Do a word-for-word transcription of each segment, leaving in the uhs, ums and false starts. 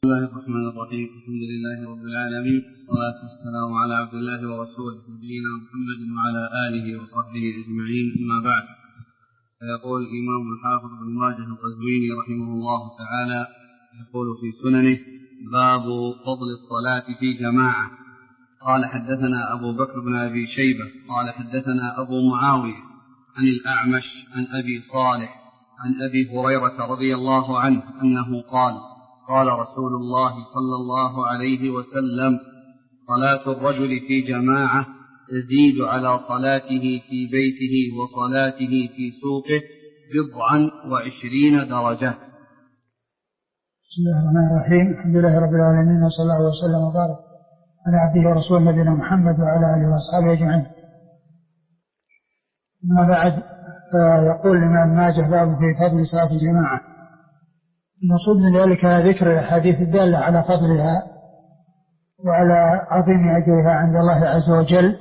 بسم الله الرحمن الرحيم. الحمد لله رب العالمين، والصلاة والسلام على عبد الله ورسوله نبينا محمد وعلى آله وصحبه أجمعين، أما بعد. فيقول الإمام الحافظ بن ماجه القزويني رحمه الله تعالى يقول في سننه: باب فضل الصلاة في جماعة. قال: حدثنا أبو بكر بن أبي شيبة قال حدثنا أبو معاوية عن الأعمش عن أبي صالح عن أبي هريرة رضي الله عنه أنه قال: قال رسول الله صلى الله عليه وسلم: صلاة الرجل في جماعة تزيد على صلاته في بيته وصلاته في سوقه بضعا وعشرين درجة. بسم الله الرحمن الرحيم. الحمد لله رب العالمين، وصلى الله وسلم وبارك على عبده ورسوله نبينا محمد وعلى آله وأصحابه أجمعين. أما بعد، فيقول الإمام ماجه: باب في فضل صلاة الجماعة. المقصود من ذلك ذكر الأحاديث الدالة على فضلها وعلى عظيم أجرها عند الله عز وجل.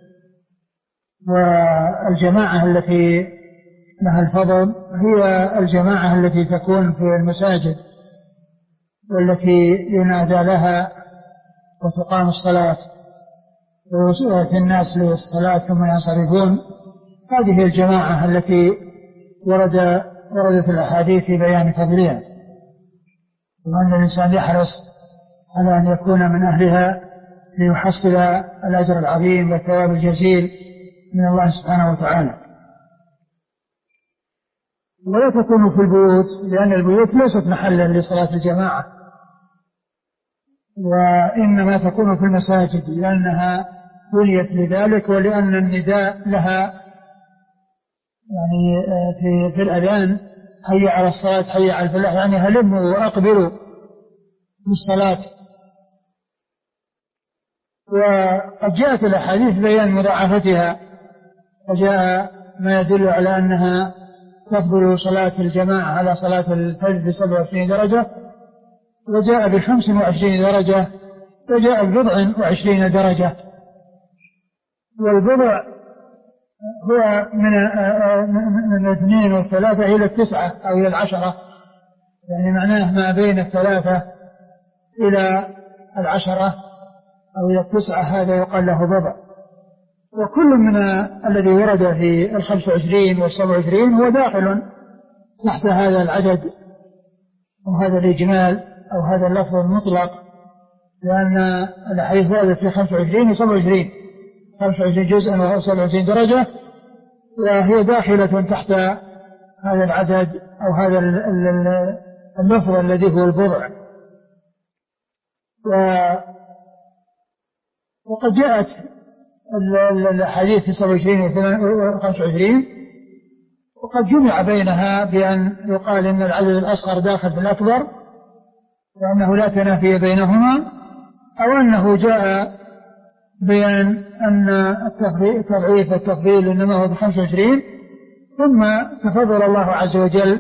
والجماعة التي لها الفضل هي الجماعة التي تكون في المساجد والتي ينادى لها وتقام الصلاة ويأتي الناس للصلاة ثم ينصرفون. هذه الجماعة التي ورد وردت الأحاديث في بيان فضلها، وأن الإنسان يحرص على أن يكون من أهلها ليحصل الأجر العظيم والثواب الجزيل من الله سبحانه وتعالى. ولا تكون في البيوت، لأن البيوت ليست محلا لصلاة الجماعة، وإنما تكون في المساجد لأنها بنيت لذلك، ولأن النداء لها يعني في, في الأذان: هيا على الصلاة هيا على الفلاح، يعني هلموا وأقبلوا بالصلاة. وقد جاءت الأحاديث بيان مضاعفتها، وجاء ما يدل على أنها تفضل صلاة الجماعة على صلاة الفجر بسبع وعشرين درجة، وجاء بخمس وعشرين درجة، وجاء ببضع وعشرين درجة. والبضع هو من من الاثنين والثلاثة إلى التسعة أو إلى العشرة، يعني معناه ما بين الثلاثة إلى العشرة أو إلى التسعة، هذا يقال له بضع. وكل من الذي ورد في الخمس وعشرين والسبع وعشرين هو داخل تحت هذا العدد أو هذا الإجمال أو هذا اللفظ المطلق، لأن الحديث وردت في خمس وعشرين وسبع وعشرين، خمس وعشرين جزءا وسبع وعشرين درجة، وهي داخلة تحت هذا العدد أو هذا اللفظ الذي هو البضع. وقد جاءت الحديث في سبع وعشرين وخمس وعشرين، وقد جمع بينها بأن يقال إن العدد الأصغر داخل في الأكبر، وأنه لا تنافي بينهما، أو أنه جاء بأن أن التضعيف والتفضيل إنما هو بخمس وعشرين، ثم تفضل الله عز وجل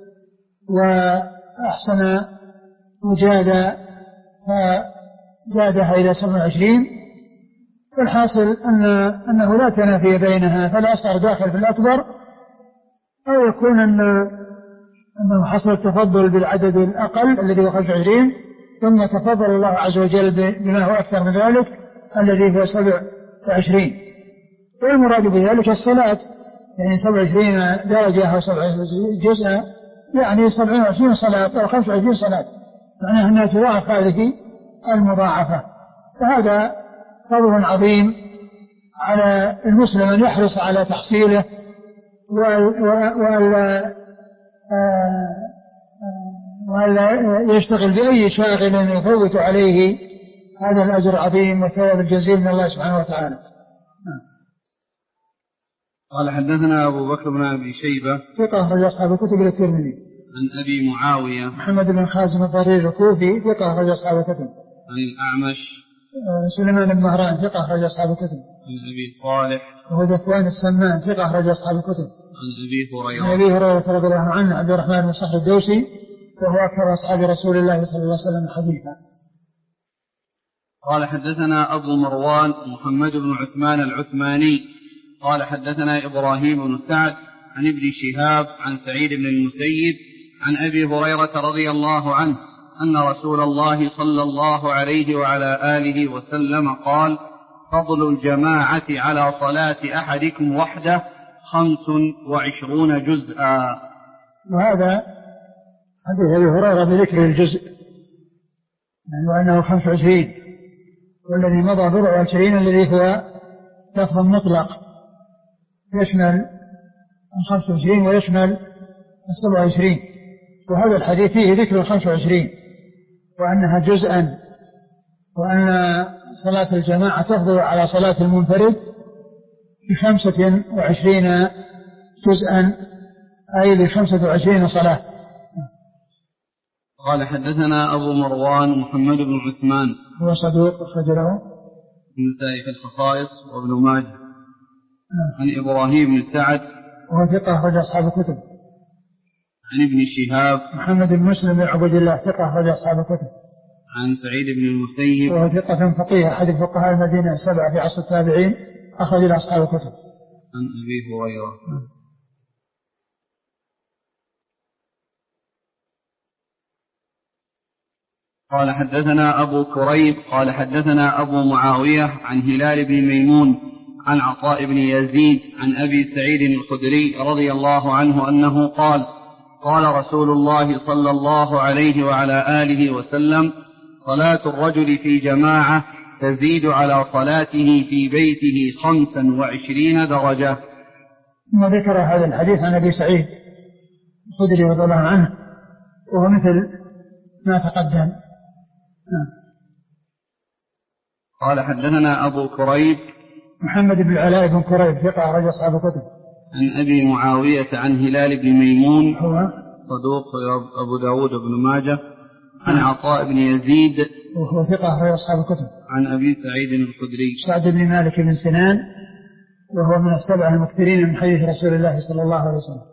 وأحسن وجاد فزادها إلى سبع وعشرين. والحاصل أن أنه لا تنافي بينها، فالأصغر داخل في الأكبر، أو يكون أن أنه حصل التفضل بالعدد الأقل الذي هو خمس وعشرين، ثم تفضل الله عز وجل بما هو أكثر من ذلك الذي هو سبع وعشرين. والمراد بذلك الصلاة، يعني سبع وعشرين درجة أو سبع وعشرين جزء، يعني سبع وعشرين صلاة أو خمس وعشرين صلاة، معناها أنها تضاعف هذه المضاعفة. وهذا فضل عظيم على المسلم أن يحرص على تحصيله، وألا وألا يشتغل بأي شاغل يفوت عليه هذا الأجر العظيم والثواب الجزيل من الله سبحانه وتعالى. قال: حدثنا أبو بكر بن أبي شيبة ثقة أخرج أصحاب الكتب للترمذي. عن أبي معاوية محمد بن خازم الضرير الكوفي ثقة أخرج أصحاب الكتب. عن الأعمش سليمان بن مهران ثقة أخرج أصحاب الكتب. عن أبي صالح وهو ذكوان السمان ثقة أخرج أصحاب الكتب. عن أبي هريرة عن أبي هريرة رضي الله عنه عبد الرحمن بن صخر الدوسي، وهو أكثر أصحاب رسول الله صلى الله عليه وسلم حديثا. قال: حدثنا أبو مروان محمد بن عثمان العثماني قال: حدثنا إبراهيم بن سعد عن ابن شهاب عن سعيد بن المسيب عن أبي هريرة رضي الله عنه أن رسول الله صلى الله عليه وعلى آله وسلم قال: فضل الجماعة على صلاة أحدكم وحده خمس وعشرون جزءا. وهذا حديث أبي هريرة بذكر الجزء، يعني أنه خمس وعشرين، والذي مضى بضع وعشرين الذي هو لفظ مطلق يشمل الخمس وعشرين ويشمل السبع وعشرين، وهذا الحديث فيه ذكر الخمس وعشرين وأنها جزءا، وأن صلاة الجماعة تفضل على صلاة المنفرد بخمسة وعشرين جزءا، أي بخمسة وعشرين صلاة. قال: حدثنا أبو مروان محمد بن عثمان، هو صدوق أخرج له النسائي في الخصائص وابن ماجه. عن إبراهيم بن سعد وهو ثقة أخرج أصحاب الكتب. عن ابن شهاب محمد بن مسلم بن عبد الله ثقة أخرج أصحاب الكتب. عن سعيد بن المسيب وهو ثقة فقيه أحد فقهاء المدينة السبعة في عصر التابعين أخرج له أصحاب الكتب. عن أبي هريرة. قال: حدثنا أبو كريب قال حدثنا أبو معاوية عن هلال بن ميمون عن عطاء بن يزيد عن أبي سعيد الخدري رضي الله عنه أنه قال: قال رسول الله صلى الله عليه وعلى آله وسلم: صلاة الرجل في جماعة تزيد على صلاته في بيته خمسا وعشرين درجة. ثم ذكر هذا الحديث عن أبي سعيد الخدري رضي الله عنه، وهو مثل ما تقدم. قال: حدثنا أبو كريب محمد بن العلاء بن كريب ثقة أخرج أصحاب الكتب. عن أبي معاوية عن هلال بن ميمون هو صدوق أبو داود بن ماجه. عن عطاء بن يزيد وهو ثقة أخرج أصحاب الكتب. عن أبي سعيد الخدري سعد بن مالك بن سنان، وهو من السبعة المكثرين من حديث رسول الله صلى الله عليه وسلم.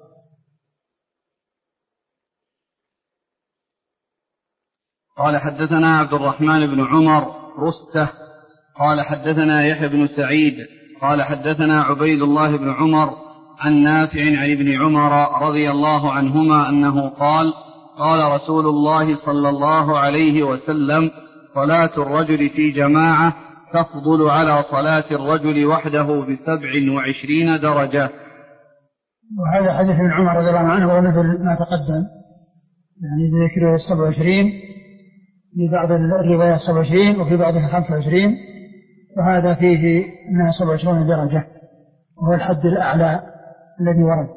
قال: حدثنا عبد الرحمن بن عمر رسته قال حدثنا يحيى بن سعيد قال حدثنا عبيد الله بن عمر عن نافع عن ابن عمر رضي الله عنهما أنه قال: قال رسول الله صلى الله عليه وسلم: صلاة الرجل في جماعة تفضل على صلاة الرجل وحده بسبع وعشرين درجة. وهذا حديث ابن عمر رضي الله عنه ومثل ما تقدم، يعني ذكر السبع وعشرين، في بعض الروايات سبع وعشرين وفي بعضها خمس وعشرين، وهذا فيه أنها سبع وعشرين درجة، وهو الحد الأعلى الذي ورد.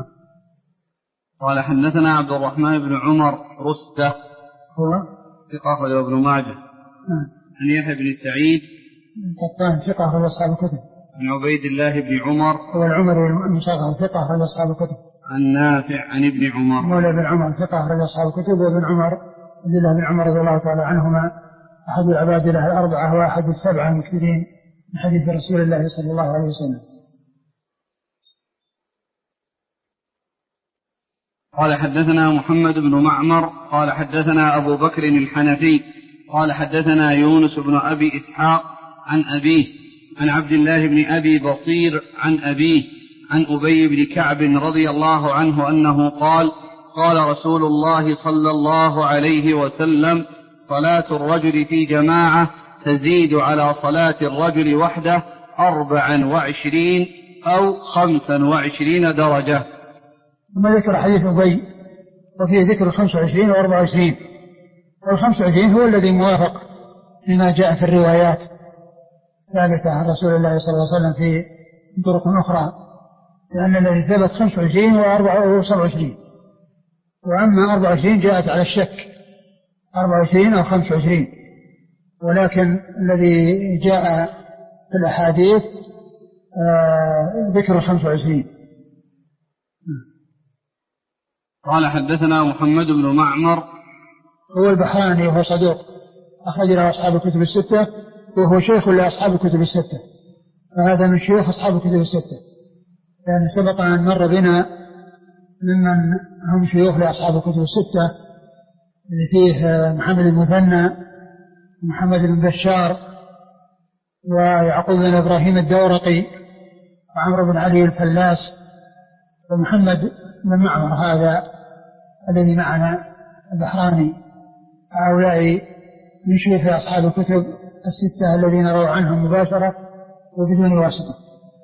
قال: حدثنا عبد الرحمن بن عمر رسته هو ثقة أخرج ابن ماجه. عن يحيى بن سعيد قطان ثقة أخرج أصحاب الكتب. عن عبيد الله بن عمر هو العمري المصغر ثقة أخرج أصحاب الكتب. عن نافع عن ابن عمر مولى بن عمر ثقة أخرج أصحاب الكتب. وابن عمر عبد الله بن عمر رضي الله تعالى عنهما أحد العباد له الأربعة وأحد السبعة المكثرين من حديث رسول الله صلى الله عليه وسلم. قال: حدثنا محمد بن معمر قال حدثنا أبو بكر الحنفي قال حدثنا يونس بن أبي إسحاق عن أبيه عن عبد الله بن أبي بصير عن أبيه عن أبي بن كعب رضي الله عنه أنه قال: قال رسول الله صلى الله عليه وسلم: صلاة الرجل في جماعة تزيد على صلاة الرجل وحده أربعا وعشرين أو خمسا وعشرين درجة. ثم ذكر حديث أبي وفيه ذكر الخمس وعشرين وأربع وعشرين، والخمس وعشرين هو الذي موافق لما جاء في الروايات ثابتة عن رسول الله صلى الله عليه وسلم في طرق أخرى، لأن الذي ثبت خمس وعشرين وسبع وعشرين، وأما أربع وعشرين جاءت على الشك أربع وعشرين أو خمس وعشرين، ولكن الذي جاء في الأحاديث ذكر الخمس وعشرين. قال: حدثنا محمد بن معمر هو البحراني وهو صدوق أخرج له أصحاب الكتب الستة، وهو شيخ لأصحاب الكتب الستة، فهذا من شيوخ أصحاب الكتب الستة، لأن يعني سبق أن مر بنا ممن هم شيوخ لأصحاب الكتب الستة اللي فيه محمد المثنى ومحمد بن بشار ويعقوب بن إبراهيم الدورقي وعمرو بن علي الفلاس ومحمد بن معمر هذا الذي معنا البحراني. هؤلاء من شيوخ أصحاب الكتب الستة الذين رووا عنهم مباشرة وبدون واسطة.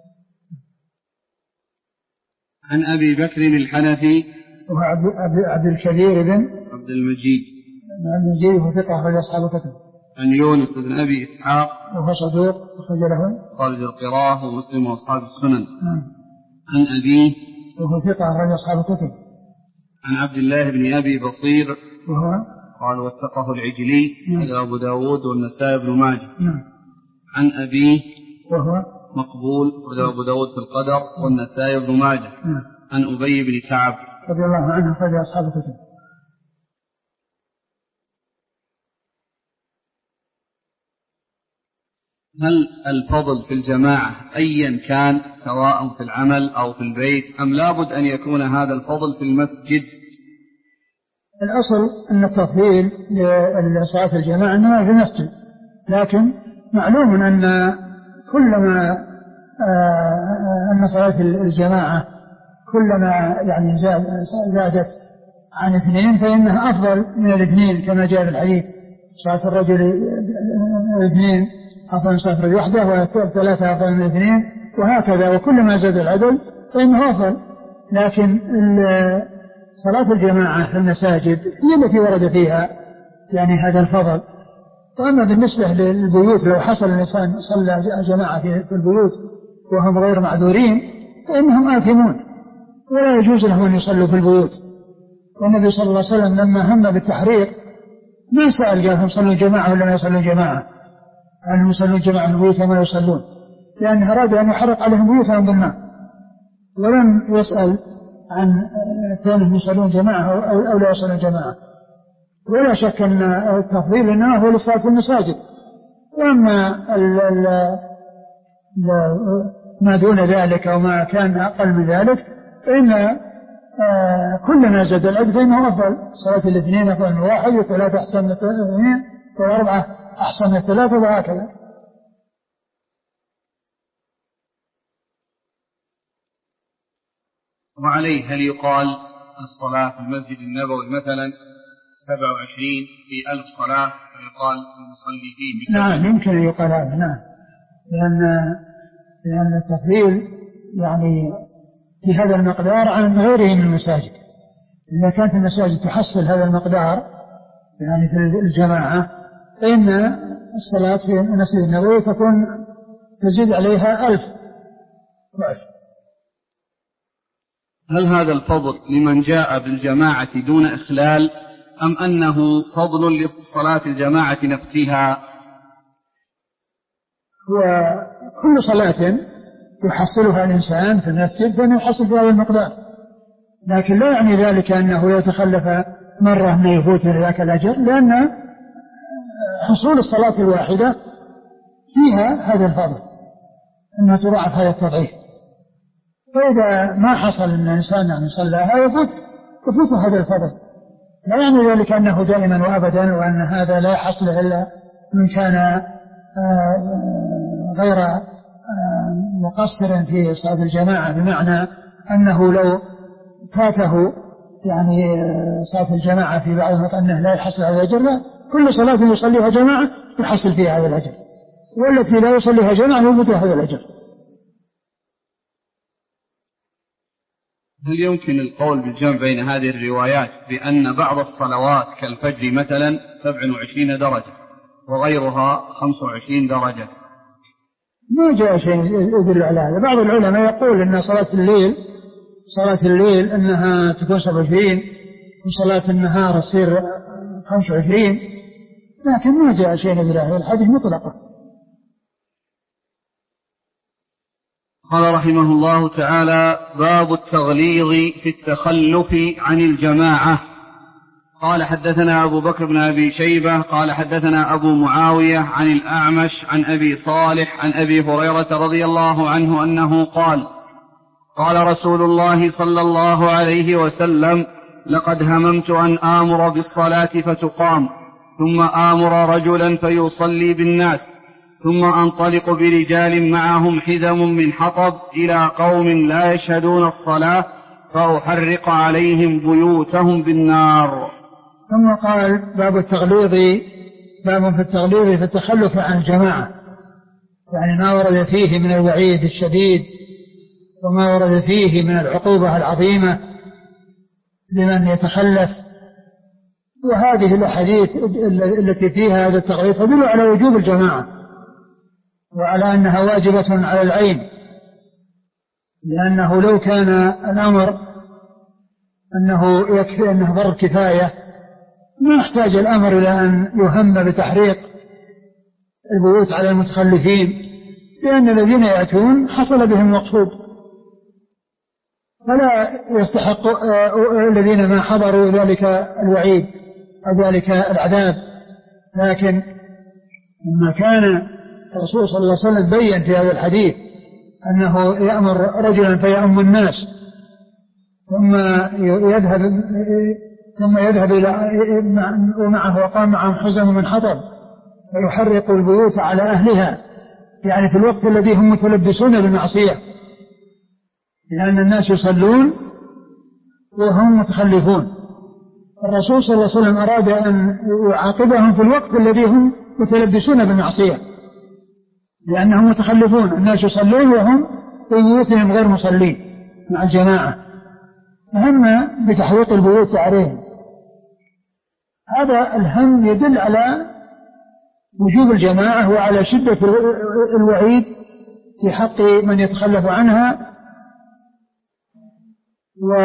عن أبي بكر الحنفي وعبد عبد الكبير بن عبد المجيد عبد المجيد وهو ثقة أخرج أصحاب الكتب. عن يونس بن أبي إسحاق وهو صدوق أخرج له خارج القراءة ومسلم وأصحاب السنن. نعم. عن أبيه وهو ثقة أخرج أصحاب الكتب. عن عبد الله بن أبي بصير وهو قال وثقه العجلي هذا أبو داود والنسائي بن ماجه. نعم. عن أبيه وهو مقبول وذا أبو داود في القدر والنسائي بن ماجه. نعم. عن أبي بن كعب رضي الله عنه أخرج أصحاب الكتب. هل الفضل في الجماعة أيا كان سواء في العمل أو في البيت أم لابد أن يكون هذا الفضل في المسجد؟ الأصل أن التفضيل لصلاة الجماعة أنها في المسجد، لكن معلوم أن كلما أن صلاة الجماعة كلما يعني زادت عن اثنين فإنها أفضل من الاثنين كما جاء في الحديث صلاة الرجل اثنين أفضل من صلاة الرجل وحده وثلاثة أفضل من اثنين وهكذا، وكلما زاد العدد فإنه أفضل. لكن صلاة الجماعة في المساجد هي التي ورد فيها يعني هذا الفضل. وأما بالنسبة للبيوت لو حصل الإنسان صلى جماعة في البيوت وهم غير معذورين فإنهم آثمون ولا يجوز لهم أن يصلوا في البيوت. والنبي صلى الله عليه وسلم لما هم بالتحريق ما سأل قال هم يصلون جماعة ولا ما يصلون جماعة، أنهم يصلون جماعة في البيوت وما يصلون، لأنه أراد أن يحرق عليهم بيوتهم بالنار، ولم يسأل عن كونهم يصلون جماعة أو لا يصلون جماعة. ولا شك أن التفضيل إنما هو لصلاة المساجد. وأما ال ال ما دون ذلك أو ما كان أقل من ذلك فإن كلما زاد العدد فإنه أفضل. صلاة الاثنين أفضل من واحد وثلاثة أحسن من اثنين وأربعة أحسن من ثلاثة وهكذا. وعليه هل يقال الصلاة في المسجد النبوي مثلا سبع وعشرين في ألف صلاة ويقال المصلي فيه؟ نعم يمكن أن يقال هذا، نعم، لأن لأن التفضيل يعني في هذا المقدار عن غيره من المساجد. إذا كانت المساجد تحصل هذا المقدار يعني في الجماعة فإن الصلاة في المسجد النبوي تكون تزيد عليها ألف ضعف. هل هذا الفضل لمن جاء بالجماعة دون إخلال أم أنه فضل لصلاة الجماعة نفسها؟ وكل صلاة يحصلها الإنسان في المسجد فإنه يحصل في هذا المقدار، لكن لا يعني ذلك أنه يتخلف مرة أنه يفوت ذاك الأجر، لأن حصول الصلاة الواحدة فيها هذا الفضل أنها تضاعف هذا التضعيف. فإذا ما حصل أن الإنسان يعني صلاها يفوت يفوت هذا الفضل، لا يعني ذلك أنه دائما وأبدا وأن هذا لا يحصل إلا من كان غير مقصر في صلاة الجماعة، بمعنى أنه لو فاته يعني صلاة الجماعة في بعض الوقت أنه لا يحصل هذا الأجر، لا، كل صلاة يصليها جماعة يحصل فيها هذا الأجر، والتي لا يصليها جماعة يفوت هذا الأجر. هل يمكن القول بالجمع بين هذه الروايات بأن بعض الصلوات كالفجر مثلا سبع وعشرين درجة وغيرها خمس وعشرين درجة؟ ما جاء شيء يدل على هذا. بعض العلماء يقول أن صلاة الليل صلاة الليل أنها تكون سبع وعشرين وصلاة النهار تصير خمس وعشرين، لكن ما جاء شيء يدل على هذا، الحديث مطلقة. قال رحمه الله تعالى: باب التغليظ في التخلف عن الجماعة. قال حدثنا أبو بكر بن أبي شيبة قال حدثنا أبو معاوية عن الأعمش عن أبي صالح عن أبي هريرة رضي الله عنه أنه قال: قال رسول الله صلى الله عليه وسلم: لقد هممت أن آمر بالصلاة فتقام ثم آمر رجلا فيصلي بالناس ثم أنطلق برجال معهم حزم من حطب إلى قوم لا يشهدون الصلاة فأحرق عليهم بيوتهم بالنار. ثم قال باب التغليظ، باب في التغليظ في التخلف عن الجماعة، يعني ما ورد فيه من الوعيد الشديد وما ورد فيه من العقوبة العظيمة لمن يتخلف. وهذه الأحاديث التي فيها هذا التغليظ تدل على وجوب الجماعة وعلى أنها واجبة على العين، لأنه لو كان الأمر أنه يكفي أنه فرض كفاية ما احتاج الأمر إلى أن يهم بتحريق البيوت على المتخلفين، لأن الذين يأتون حصل بهم مقصود، فلا يستحق الذين ما حضروا ذلك الوعيد أو ذلك العذاب. لكن لما كان الرسول صلى الله عليه وسلم بين في هذا الحديث أنه يأمر رجلا فيأم الناس ثم يذهب ثم يذهب إلى ومعه وقام معهم حزم من حطب فيحرق البيوت على أهلها، يعني في الوقت الذي هم متلبسون بالمعصية، لأن الناس يصلون وهم متخلفون. الرسول صلى الله عليه وسلم أراد أن يعاقبهم في الوقت الذي هم متلبسون بالمعصية، لأنهم متخلفون، الناس يصلون وهم في بيوتهم غير مصلين مع الجماعة، فهم بتحريق البيوت عليهم. هذا الهم يدل على وجوب الجماعة وعلى شدة الوعيد في حق من يتخلف عنها. و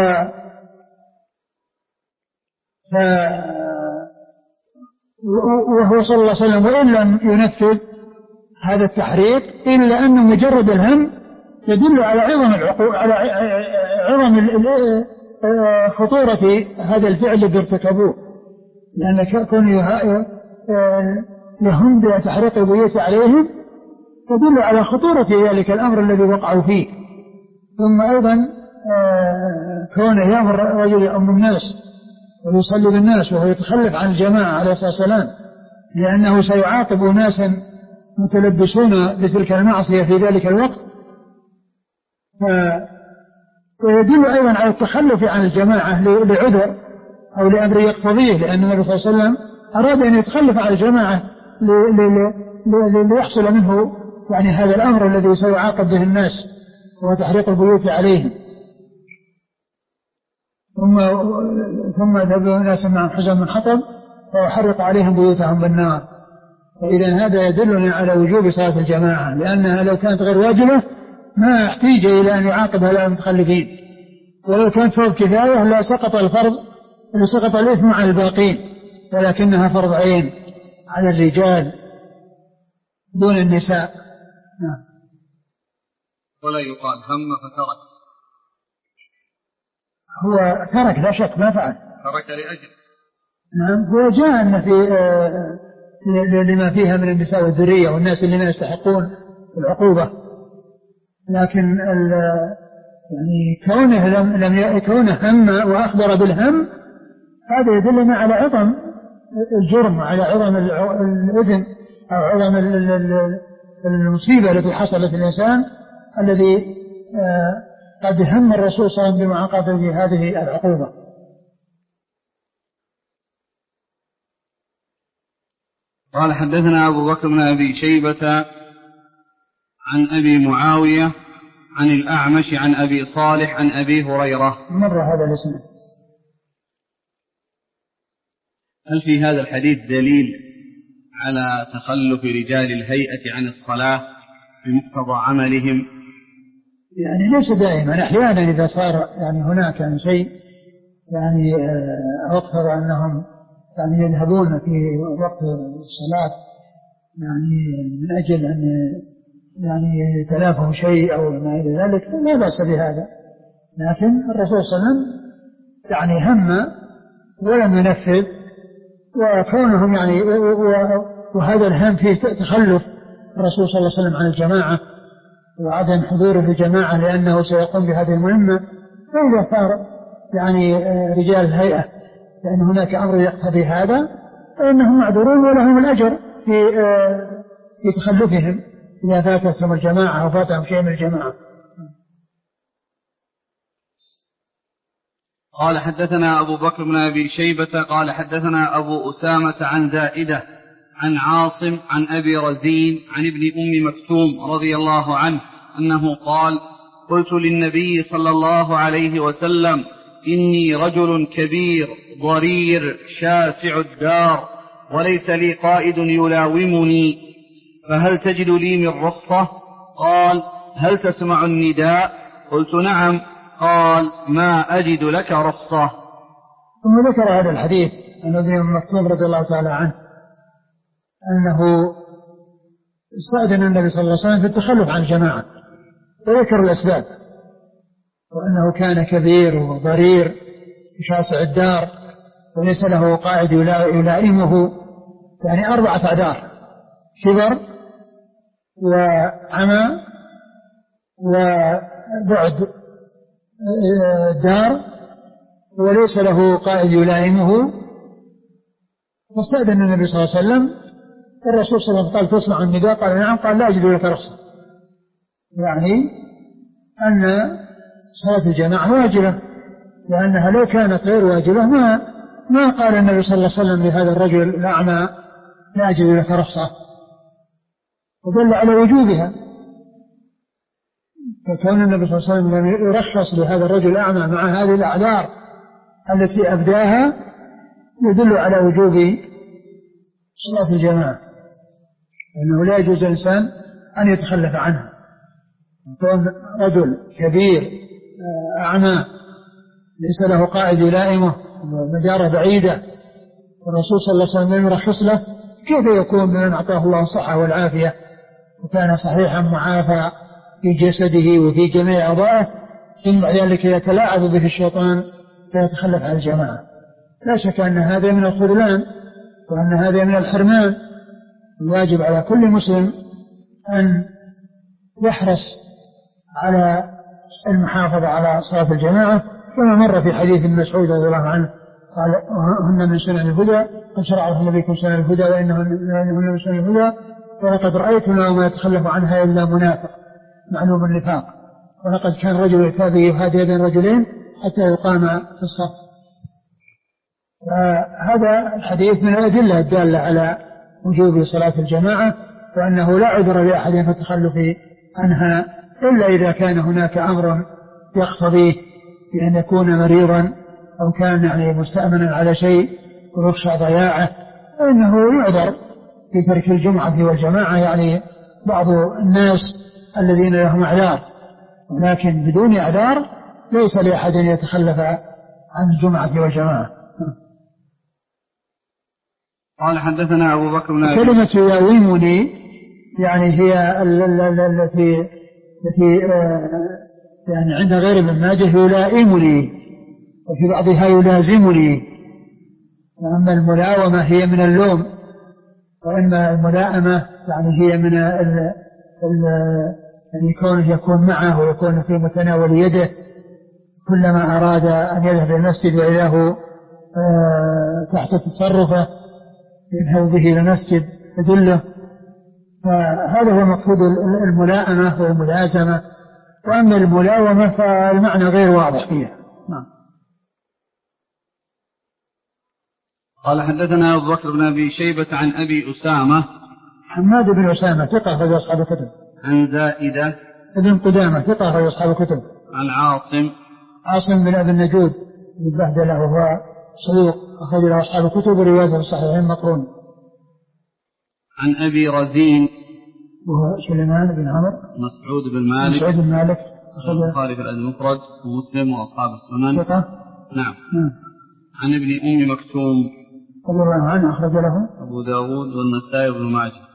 ف... وهو صلى الله عليه وسلم وإن لم ينفذ هذا التحريق إلا أن مجرد الهم يدل على عظم العقوق، على عظم خطورة هذا الفعل الذي ارتكبوه، لأن كون يهم بتحريق البيوت عليهم تدل على خطورة ذلك الأمر الذي وقعوا فيه. ثم أيضا كون يأمر رجل يؤم الناس ويصلي بالناس وهو يتخلف عن الجماعة عليه الصلاة والسلام، لأنه سيعاقب ناسا متلبسون بتلك المعصية في ذلك الوقت. ويدل أيضا على التخلف عن الجماعة لعذر أو لأمر يقتضيه، لأن النبي صلى الله عليه وسلم أراد أن يتخلف عن الجماعة ليحصل منه يعني هذا الأمر الذي سيعاقب به الناس وهو تحريق البيوت عليهم. ثم ثم ذهب الناس معهم حزم من حطب ويحرق عليهم بيوتهم بالنار. فإذا هذا يدلنا على وجوب صلاة الجماعة، لأنها لو كانت غير واجبة ما احتاج إلى أن يعاقب هؤلاء المتخلفين، ولو كانت فرض كفاية لا سقط الفرض لسقط الإثم على الباقين، ولكنها فرض عين على الرجال دون النساء. نعم. ولا يقال هم فترك، هو ترك لا شك ما فعل، ترك لأجل. نعم. هو جاء أن في آه لما فيها من النساء والذرية والناس اللي ما يستحقون العقوبة، لكن يعني كونه لم لم كونه هم وأخبر بالهم هذا يدلنا على عظم الجرم وعلى عظم الإثم أو عظم المصيبة التي حصلت الإنسان الذي قد هم الرسول صلى الله عليه وسلم بمعاقبة هذه العقوبة. قال حدثنا أبو بكر بن أبي شيبة عن أبي معاوية عن الأعمش عن أبي صالح عن أبي هريرة. مر هذا الاسم. هل في هذا الحديث دليل على تخلف رجال الهيئة عن الصلاة بمقتضى عملهم؟ يعني ليس دائما، أحيانا إذا صار يعني هناك يعني شيء يعني اقتضى أنهم يعني يذهبون في وقت الصلاة يعني من أجل أن يعني يتلافوا شيء أو ما إلى ذلك لا بأس بهذا، لكن الرسول صلى الله عليه وسلم يعني هم ولم ينفذ، وكونهم يعني وهذا الهم فيه تخلف الرسول صلى الله عليه وسلم عن الجماعة وعدم حضوره للجماعة لأنه سيقوم بهذه المهمة. فإذا صار يعني رجال الهيئة لأن هناك أمر يقتضي هذا فإنهم معذورون ولهم الأجر في في تخلفهم إذا فاتتهم الجماعة أو فاتهم شيء من الجماعة. قال حدثنا أبو بكر بن أبي شيبة قال حدثنا أبو أسامة عن زائدة عن عاصم عن أبي رزين عن ابن أم مكتوم رضي الله عنه أنه قال قلت للنبي صلى الله عليه وسلم إني رجل كبير ضرير شاسع الدار وليس لي قائد يلاومني فهل تجد لي من رخصة؟ قال هل تسمع النداء؟ قلت نعم. قال ما أجد لك رخصة. ثم ذكر هذا الحديث عن ابن أم مكتوم رضي الله تعالى عنه أنه استأذن النبي صلى الله عليه وسلم في التخلف عن الجماعة وذكر الأسباب وأنه كان كبير وضرير شاسع الدار وليس له قائد يلائمه، يعني أربعة أعذار: كبر وعمى وبعد دار وليس له قائد يلائمه. فاستأذن النبي صلى الله عليه وسلم، الرسول صلى الله عليه وسلم قال تسمع النداء؟ قال نعم. قال لا أجد لك رخصة، يعني أن صلاة الجماعة واجبة، لأنها لو كانت غير واجبة ما ما قال النبي صلى الله عليه وسلم لهذا الرجل الأعمى لا أجد لك رخصة، ودل على وجوبها. فكون النبي صلى الله عليه وسلم لم يرخص لهذا الرجل الأعمى مع هذه الأعذار التي أبداها يدل على وجوب صلاة الجماعة، لأنه لا يجوز الإنسان أن يتخلف عنها. يكون رجل كبير أعمى ليس له قائد يلائمه ومجارة بعيدة والرسول صلى الله عليه وسلم لم يرخص له، كيف يكون بمن أعطاه الله الصحة والعافية وكان صحيحا معافى في جسده وفي جميع أعضائه، ثم بعد ذلك يتلاعب به الشيطان فيتخلف عن الجماعة؟ لا شك أن هذا من الخذلان وأن هذا من الحرمان. الواجب على كل مسلم أن يحرص على المحافظة على صلاة الجماعة، كما مر في حديث ابن مسعود رضي الله عنه قال هن من سنن الهدى، قد شرع لكم نبيكم سنن الهدى وإنهن من سنن الهدى ولقد رأيتنا وما يتخلف عنها إلا منافق معلوم النفاق، ولقد كان رجل يؤتى به يهادي بين رجلين حتى يقام في الصف. هذا الحديث من الأدلة الدالة على وجوب صلاة الجماعة، وأنه لا عذر لأحد في التخلف عنها إلا إذا كان هناك أمر يقتضيه بأن يكون مريضا أو كان يعني مستأمنا على شيء ويخشى ضياعه، فإنه يعذر في ترك الجمعة والجماعة، يعني بعض الناس الذين لهم أعذار، ولكن بدون أعذار ليس لأحد يتخلف عن الجمعة والجماعة. قال حدثنا أبو بكر بن كلمة يلاومني يعني هي التي التي يعني عند غير ابن ماجه يلائمني، وفي بعضها يلازمني. وأما الملاومة هي من اللوم، وإما الملائمة يعني هي من ال ال يعني كونه يكون معه ويكون في متناول يده كلما أراد أن يذهب إلى المسجد وإذا هو تحت تصرفه يذهب به إلى المسجد يدله. فهذا هو مقصود الملائمة والملازمة. وأما الملاومة فالمعنى غير واضح فيها. نعم. قال حدثنا أبو بكر بن أبي شيبة عن أبي أسامة حماد بن أسامة ثقة أخرج أصحاب الكتب. عن زائدة ابن قدامة ثقة أخرج أصحاب الكتب. عن عاصم عاصم بن أبي النجود بن بهدلة وهو صدوق أخرج له أصحاب الكتب وروايته في الصحيحين مقرون. عن أبي رزين وهو سليمان بن عمرو مسعود بن مالك مسعود بن مالك أخرج البخاري في الأدب المفرد ومسلم وأصحاب السنن. ثقة. نعم. نعم. عن ابن أم مكتوم رضي الله عنه أخرج له أبو داود والنسائي وابن ماجه.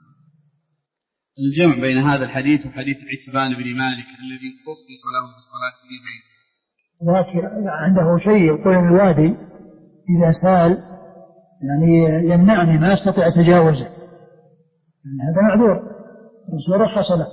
الجمع بين هذا الحديث وحديث عتبان بن مالك الذي خصص له في الصلاة في بيته. لكن عنده شيء يقول الوادي إذا سال يعني يمنعني ما استطيع تجاوزه، يعني هذا معذور الرسول رخص له.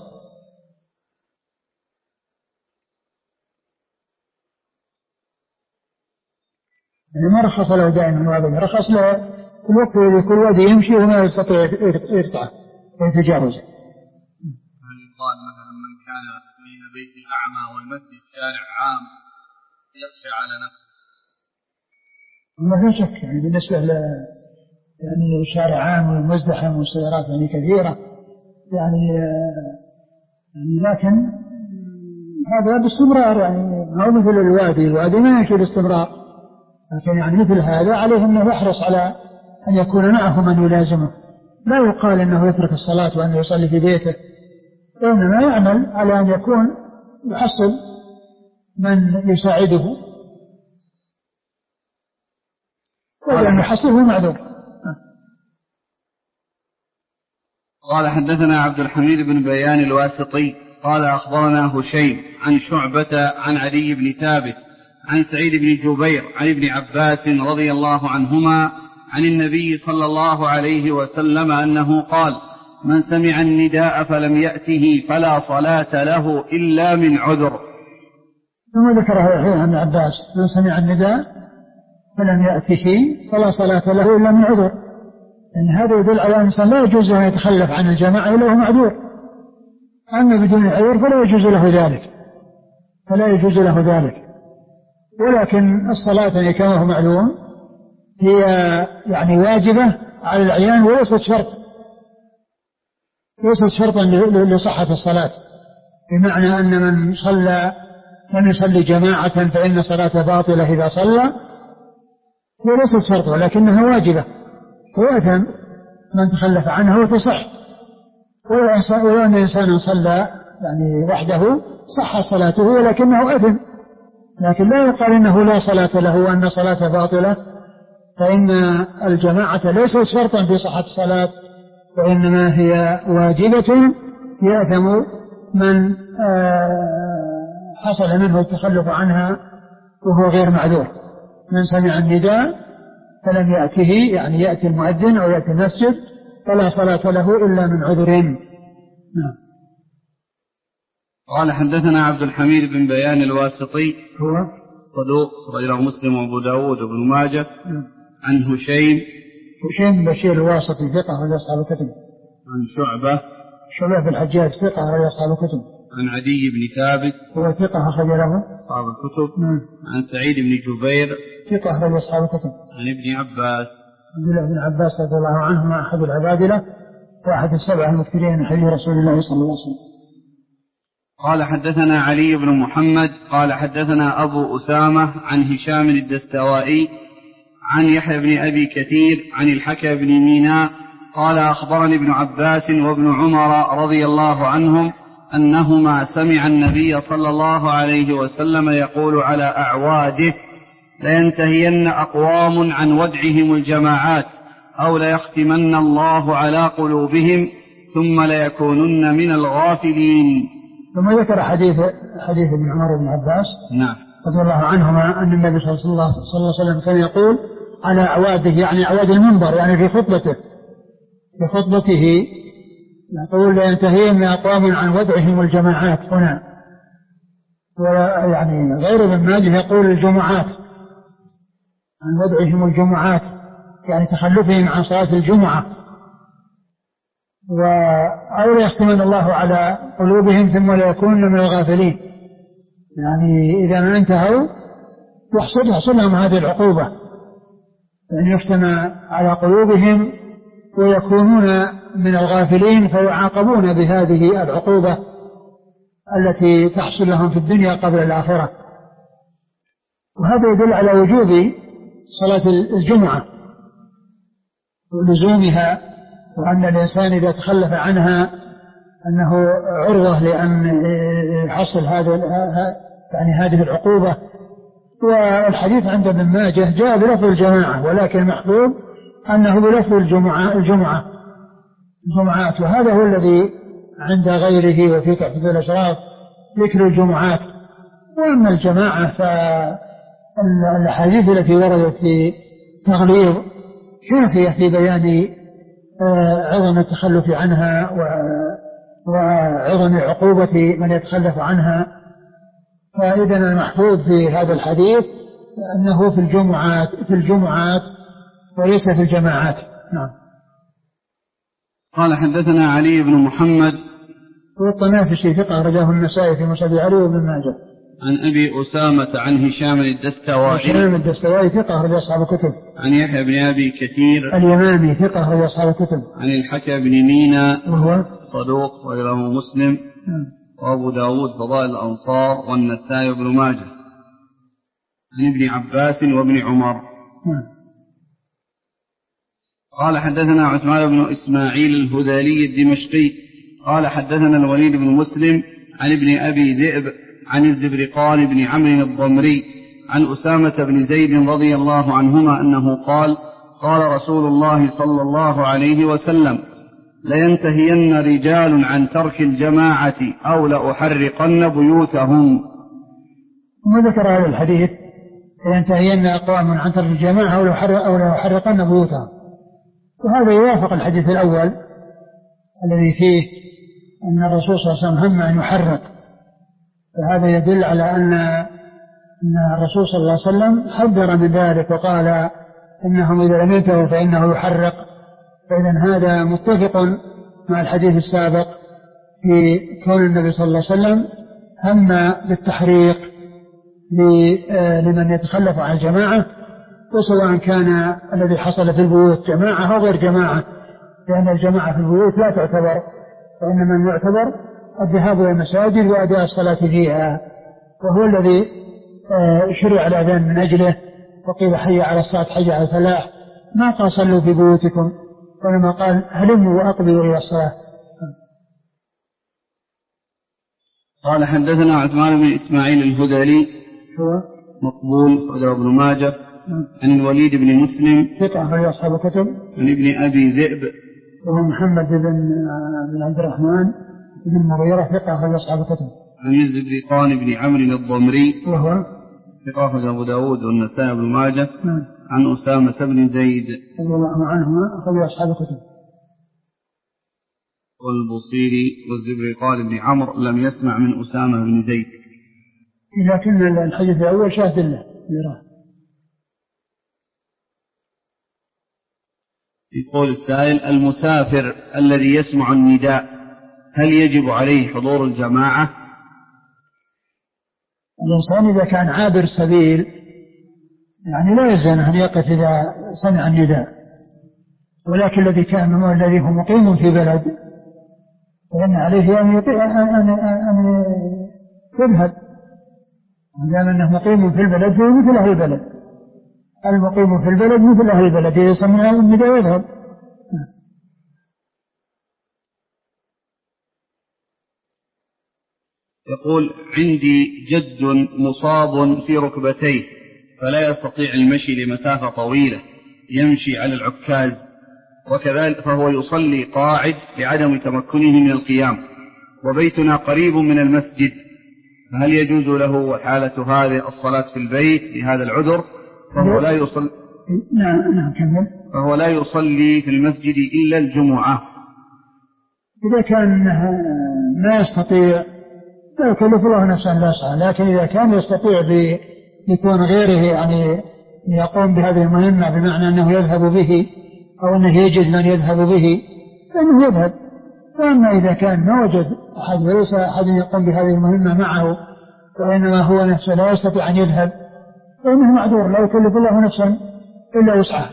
يعني ما رخص له دائما وابدا، رخص له في الوقت الذي يكون الوادي يمشي وما يستطيع يقطعه ويتجاوزه. هل يقال مثلا من كان بين بيت الأعمى والمسجد شارع عام يخشى على نفسه ما في شك يعني بالنسبة ل يعني شارع عام ومزدحم والسيارات يعني كثيرة يعني يعني لكن هذا باستمرار يعني ما هو مثل الوادي، الوادي ما يمشي باستمرار، لكن يعني مثل هذا عليه أنه يحرص على أن يكون معه من يلازمه، لا يقال أنه يترك الصلاة وأنه يصلي في بيته، وإنما يعمل على أن يكون يحصل من يساعده، ولم يحصله معذور. قال حدثنا عبد الحميد بن بيان الواسطي قال أخبرنا هشيم عن شعبة عن علي بن ثابت عن سعيد بن جبير عن ابن عباس رضي الله عنهما عن النبي صلى الله عليه وسلم أنه قال: من سمع النداء فلم يأته فلا صلاة له إلا من عذر. ثم ذكر هذا ابن عباس: من سمع النداء فلم يأته فلا صلاة له إلا من عذر، إن هذا يدل على أن الإنسان لا يجوز أن يتخلف عن الجماعة إلا هو معذور، أما بدون عذر فلا يجوز له ذلك فلا يجوز له ذلك ولكن الصلاة كما هو معلوم هي يعني واجبة على العيان وليست شرط ليست شرطا لصحة الصلاة، بمعنى أن من صلى لم يصلي جماعة فإن صلاة باطلة إذا صلى، هي ليست شرط ولكنها واجبة، ويأثم من تخلف عنها وتصح. ولو أن إنسانا صلى يعني وحده صح صلاته ولكنه أثم، لكن لا يقال إنه لا صلاة له وأن صلاة باطلة، فإن الجماعة ليست شرطا في صحة الصلاة وإنما هي واجبة، يأثم من حصل منه التخلف عنها وهو غير معذور. من سمع النداء فلم يأته يعني يأتي المؤذن أو يأتي المسجد فلا صلاة له إلا من عذر. نعم. قال حدثنا عبد الحميد بن بيان الواسطي هو صدوق رجله مسلم وابو داود وابن ماجه. نعم. عن هشيم هشيم بشير الواسطي ثقة رجل أصحاب الكتب. عن شعبة شعبة بن الحجاج ثقة رجل أصحاب الكتب. عن عدي بن ثابت هو ثقة أخرج له أصحاب الكتب. نعم. عن سعيد بن جبير ثقة رجل أصحاب الكتب. عن ابن عباس عبد الله بن عباس رضي الله عنهما أحد العبادلة وأحد السبعة المكثرين من حديث رسول الله صلى الله عليه وسلم. قال حدثنا علي بن محمد قال حدثنا أبو أسامة عن هشام الدستوائي عن يحيى بن أبي كثير عن الحكم بن ميناء قال أخبرني ابن عباس وابن عمر رضي الله عنهم أنهما سمع النبي صلى الله عليه وسلم يقول على أعواده: لينتهين أقوام عن ودعهم الجماعات أو ليختمن الله على قلوبهم ثم ليكونن من الغافلين. ثم ذكر حديث حديث ابن عمر بن عباس نعم رضي الله عنهما أن النبي صلى الله عليه وسلم كان يقول على أعواده يعني أعواد المنبر يعني في خطبته في خطبته يقول: لينتهين أقوام عن ودعهم الجماعات هنا، ويعني غير ابن ماجه يقول الجمعات عن ودعهم الجمعات يعني تخلفهم عن صلاة الجمعة، أو ليختمن الله على قلوبهم ثم ليكونن من الغافلين، يعني إذا ما انتهوا يحصل يحصل لهم هذه العقوبة أن يختم على قلوبهم ويكونون من الغافلين فيعاقبون بهذه العقوبة التي تحصل لهم في الدنيا قبل الآخرة. وهذا يدل على وجوب صلاة الجمعة ولزومها، وأن الإنسان إذا تخلف عنها أنه عرضة لأن يحصل هذا يعني هذه العقوبة. والحديث عند ابن ماجه جاء بلفظ الجماعة ولكن محفوظ أنه بلفظ الجمعة الجمعة الجمعات، وهذا هو الذي عند غيره وفي تحفة الأشراف ذكر الجمعات. وأما الجماعة فالحديث التي وردت في تغليظ كافية في بيان عظم التخلف عنها وعظم عقوبة من يتخلف عنها. فإذا المحفوظ في هذا الحديث أنه في الجمعات في الجمعات وليس في الجماعات. نعم. قال حدثنا علي بن محمد والطنافسي ثقة رجاه النسائي في مسند علي وابن ماجه. عن أبي أسامة عن هشام الدستوائي. هشام الدستوائي ثقة أخرج أصحاب الكتب. عن يحيى بن أبي كثير اليمامي ثقة أخرج أصحاب الكتب. عن الحكى بن مينا وهو صدوق وله مسلم وأبو داود فضائل الأنصار والنسائي بن ماجه. عن ابن عباس وابن عمر. قال حدثنا عثمان بن إسماعيل الهذلي الدمشقي قال حدثنا الوليد بن مسلم عن ابن أبي ذئب عن الزبرقان بن عمرو الضمري عن أسامة بن زيد رضي الله عنهما أنه قال قال رسول الله صلى الله عليه وسلم لينتهين رجال عن ترك الجماعة أو لأحرقن بيوتهم. وذكر هذا الحديث لينتهين أقوام عن ترك الجماعة أو لأحرقن بيوتهم، وهذا يوافق الحديث الأول الذي فيه أن الرسول صلى الله عليه وسلم هم أن يحرق، فهذا يدل على أن أن الرسول صلى الله عليه وسلم حذر من ذلك وقال إنهم إذا لم ينتهوا فإنه يحرق. فإذن هذا متفق مع الحديث السابق في كون النبي صلى الله عليه وسلم هم بالتحريق لمن يتخلف عن الجماعة، وسواء كان الذي حصل في البيوت جماعة أو غير جماعة، لأن الجماعة في البيوت لا تعتبر، وإنما يعتبر الذهاب إلى المساجد وأداء الصلاة فيها، وهو الذي شرع الأذان من أجله، وقيل حي على الصلاة حي على الفلاح، ما قال صلوا في بيوتكم، وإنما قال هلموا وأقبلوا إلى الصلاة. قال حدثنا عثمان بن إسماعيل الهذلي هو مقبول أخرجه ابن ماجه. عن الوليد بن مسلم ثقة أخرج أصحاب الكتب. عن ابن أبي ذئب وهو محمد بن عبد الرحمن بن المغيرة ثقة أخرج أصحاب الكتب. عن الزبرقان بن عمرو الضمري وهو ثقة أخرج أبو داود والنسائي بن ماجه. عن أسامة بن زيد رضي الله عنهما أخرج أصحاب الكتب. والبصيري والزبرقان بن عمرو لم يسمع من أسامة بن زيد، لكن الحديث الأول شاهد له. يقول السائل المسافر الذي يسمع النداء هل يجب عليه حضور الجماعة؟ الإنسان إذا كان عابر سبيل يعني لا يلزم أن يقف إذا سمع النداء، ولكن الذي كان الذي هو مقيم في بلد فإن عليه أن يذهب، ما دام أنه مقيم في البلد فهو مثل أهل البلد، المقيم في البلد مثل أهل البلد إذا سمع النداء يذهب. يقول عندي جد مصاب في ركبتيه فلا يستطيع المشي لمسافة طويلة، يمشي على العكاز، وكذلك فهو يصلي قاعد لعدم تمكنه من القيام، وبيتنا قريب من المسجد، فهل يجوز له حالة هذه الصلاة في البيت لهذا العذر؟ فهو لا يصلي نعم نعم كمل. فهو لا يصلي في المسجد إلا الجمعة. إذا كان ما يستطيع لا يكلف الله نفسا لا يسعى، لكن إذا كان يستطيع بيكون غيره يعني يقوم بهذه المهمة بمعنى أنه يذهب به أو أنه يجد من يذهب به فإنه يذهب. وأما إذا كان ما وجد أحد وليس أحد يقوم بهذه المهمة معه وإنما هو نفسه لا يستطيع أن يذهب فإنه معذور، لا يكلف الله نفسا إلا وسعها.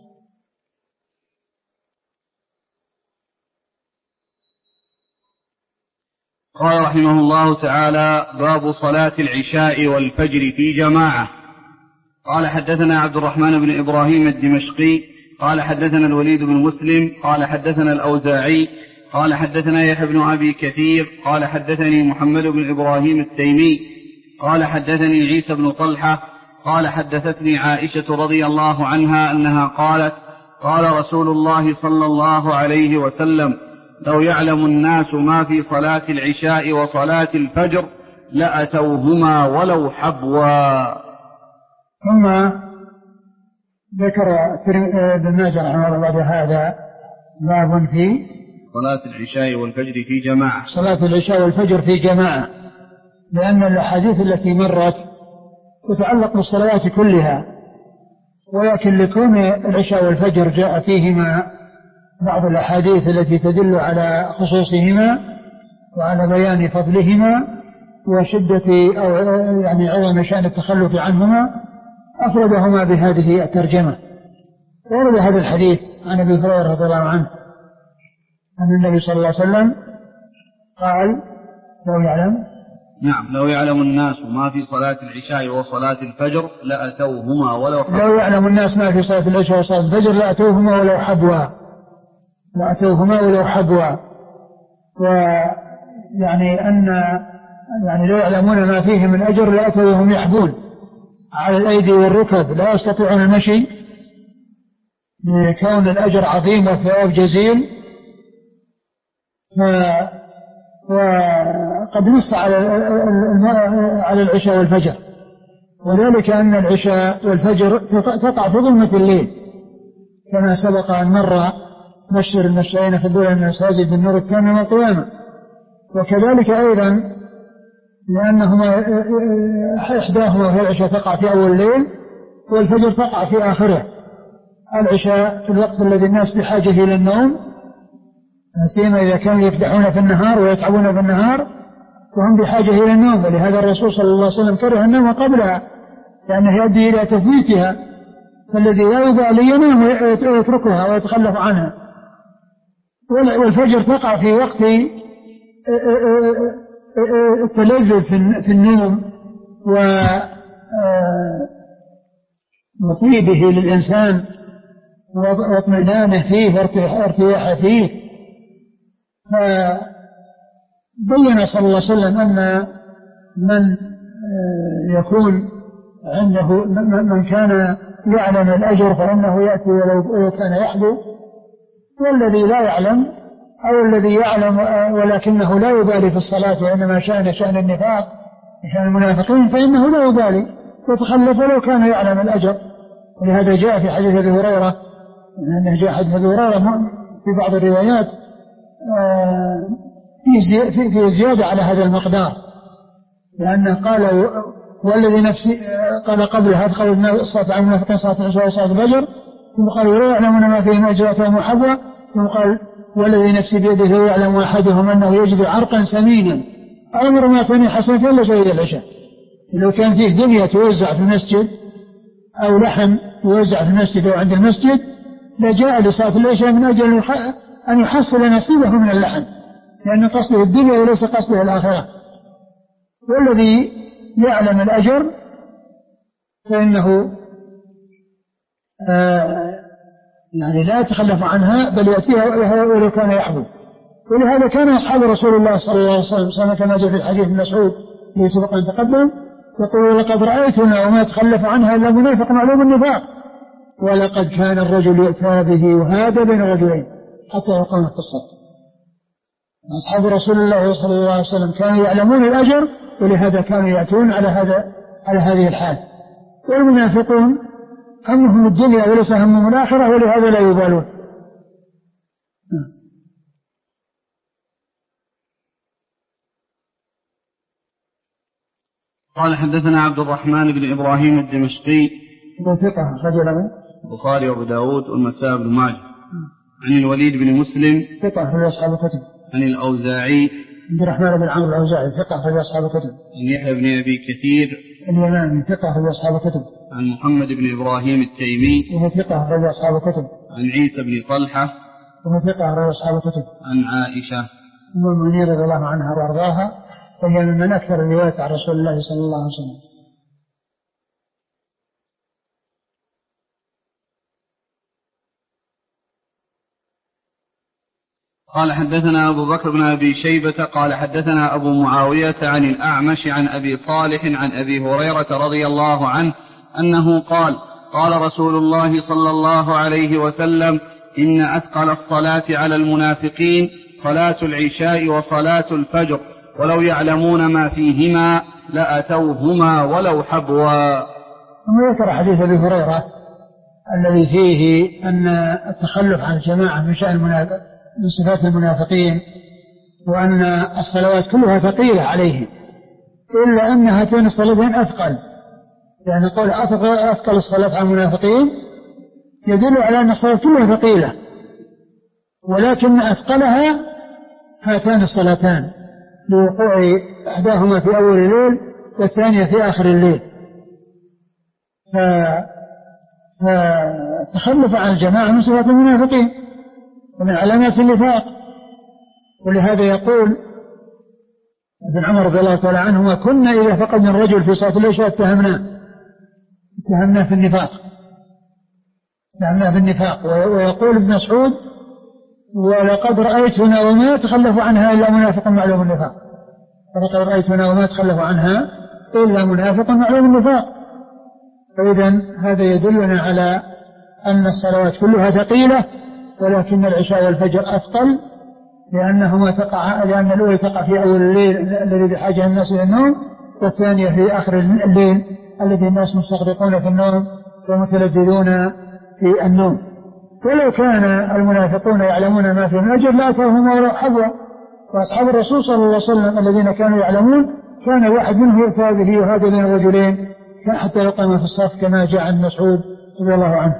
قال رحمه الله تعالى باب صلاة العشاء والفجر في جماعة. قال حدثنا عبد الرحمن بن إبراهيم الدمشقي قال حدثنا الوليد بن مسلم قال حدثنا الأوزاعي قال حدثنا يحيى بن أبي كثير قال حدثني محمد بن إبراهيم التيمي قال حدثني عيسى بن طلحة قال حدثتني عائشة رضي الله عنها أنها قالت قال رسول الله صلى الله عليه وسلم لو يعلم الناس ما في صلاة العشاء وصلاة الفجر لأتوهما ولو حبوا. ثم ذكر ابن ماجه رحمه الله بعد هذا باب في صلاة العشاء والفجر في جماعة. صلاة العشاء والفجر في جماعة، لأن الأحاديث التي مرت تتعلق بالصلوات كلها، ولكن لكون العشاء والفجر جاء فيهما بعض الأحاديث التي تدل على خصوصهما وعلى بيان فضلهما وشدة أو يعني عظم شأن التخلف عنهما أفردهما بهذه الترجمة. ورد هذا الحديث عن أبي هريرة رضي الله عنه أن النبي صلى الله عليه وسلم قال لو يعلم نعم لو يعلم الناس ما في صلاة العشاء وصلاة الفجر لأتوهما ولو حبوا. لو يعلم الناس ما في صلاة العشاء وصلاة الفجر لأتوهما ولو حبوا لأتوهما ولو حبوا. ويعني أن يعني لو يعلمون ما فيه من أجر لأتوهم يحبون على الأيدي والركب لا يستطيعون المشي لكون الأجر عظيم والثواب جزيل. وقد نص على على العشاء والفجر، وذلك أن العشاء والفجر تقع في ظلمة الليل كما سبق أن مر بشر المشائين في الدول المساجد بالنور التام يوم القيامة. وكذلك أيضا لأنهما إحداهما وهي العشاء تقع في أول الليل والفجر تقع في آخره. العشاء في الوقت الذي الناس بحاجة إلى النوم، سيما إذا كانوا يفتحون في النهار ويتعبون في النهار وهم بحاجة إلى النوم، ولهذا الرسول صلى الله عليه وسلم كره النوم قبلها لأنه يؤدي إلى تفويتها، فالذي لا يبالي ينام ويتركها ويتخلف عنها. والفجر تقع في وقت التلذذ في النوم وطيبه للإنسان واطمئنانه فيه وارتياحه فيه. فبين صلى الله عليه وسلم أن من يكون عنده من كان يعلم الأجر فإنه يأتي ولو كان يحبو، والذي لا يعلم أو الذي يعلم ولكنه لا يبالي في الصلاة وإنما شأن شأن النفاق شأن المنافقين فإنه لا يبالي يتخلف ولو كان يعلم الأجر. ولهذا جاء في حديث أبي هريرة أنه جاء حديث أبي هريرة في بعض الروايات في زيادة على هذا المقدار، لأنه قال والذي نفسي قال قبل هذا قال الصلاة على المنافقين صلاة العشاء وصلاة الفجر، ثم قال ولا يعلمون ما فيه من أجر ومحبة، ثم قال والذي نفسي بيده يعلم أحدهم أنه يجد عرقا سمينا أمر ما تني حسنة إلا شهيد العشاء. لو كان فيه دنيا توزع في المسجد أو لحم يوزع في المسجد أو عند المسجد لجاء لصلاة العشاء من أجل أن يحصل نصيبه من اللحم، لأن قصده الدنيا وليس قصده الآخرة. والذي يعلم الأجر فإنه آه يعني لا يتخلف عنها بل يأتيها ولو كان يحبو. ولهذا كان أصحاب رسول الله صلى الله عليه وسلم كما جاء في الحديث من مسعود الذي سبق أن تقدم يقول لقد رأيتنا وما يتخلف عنها إلا منافق معلوم النفاق، ولقد كان الرجل يؤتى به وهذا بين رجلين حتى يقوم القصة. أصحاب رسول الله صلى الله عليه وسلم كانوا يعلمون الأجر ولهذا كانوا يأتون على هذا على هذه الحال. والمنافقون همهم الدنيا وليس همهم الآخرة ولهذا لا يبالون. قال حدثنا عبد الرحمن بن إبراهيم الدمشقي ثقة رجل البخاري وأبو داود والنسائي بن ماجه عن الوليد بن مسلم ثقة في أصحاب الكتب عن الأوزاعي عبد الرحمن بن عمرو الأوزاعي ثقة في أصحاب الكتب عن يحيى بن أبي كثير اليماني ثقة في أصحاب الكتب عن محمد بن إبراهيم التيمي وهو ثقة في أصحاب الكتب عن عيسى بن طلحة وهو ثقة في أصحاب الكتب عن عائشة أم المؤمنين رضي الله عنها وأرضاها وهي من أكثر الروايات عن رسول الله صلى الله عليه وسلم. قال حدثنا أبو بكر بن أبي شيبة قال حدثنا أبو معاوية عن الأعمش عن أبي صالح عن أبي هريرة رضي الله عنه أنه قال قال رسول الله صلى الله عليه وسلم إن أثقل الصلاة على المنافقين صلاة العشاء وصلاة الفجر ولو يعلمون ما فيهما لأتوهما ولو حبوا. ثم ذكر حديث أبي هريرة الذي فيه أن التخلف عن الجماعة من شأن المنافق من صفات المنافقين وأن الصلوات كلها ثقيلة عليهم إلا أن هاتين الصلاتين أثقل، يعني قول أثقل الصلاة على المنافقين يدل على أن الصلاة كلها ثقيلة، ولكن أثقلها هاتان الصلاتان لوقوع إحداهما في أول الليل والثانية في آخر الليل. فتخلف عن الجماعة من صفات المنافقين ومن علامات النفاق. ولهذا يقول ابن عمر رضي الله تعالى عنهما كنا إذا فقدنا الرجل في صلاة العشاء اتهمناه اتهمناه في النفاق اتهمناه في النفاق. ويقول ابن مسعود ولقد رأيتنا وما يتخلف عنها إلا منافق معلوم النفاق. ولقد رأيتنا وما يتخلف عنها إلا منافق معلوم النفاق. فإذا هذا يدلنا على أن الصلوات كلها ثقيلة ولكن العشاء والفجر أثقل لأنهما تقع لأن الأولى تقع في أول الليل الذي بحاجة الناس إلى النوم والثانية في آخر الليل الذي الناس مستغرقون في النوم ومتلذذون في النوم. ولو كان المنافقون يعلمون ما في الأجر لا أتاهم ولو حظوا. وأصحاب الرسول صلى الله عليه وسلم الذين كانوا يعلمون كان واحد منهم يؤتى به وهذا بين الرجلين حتى يقام في الصف كما جاء عن مسعود رضي الله عنه.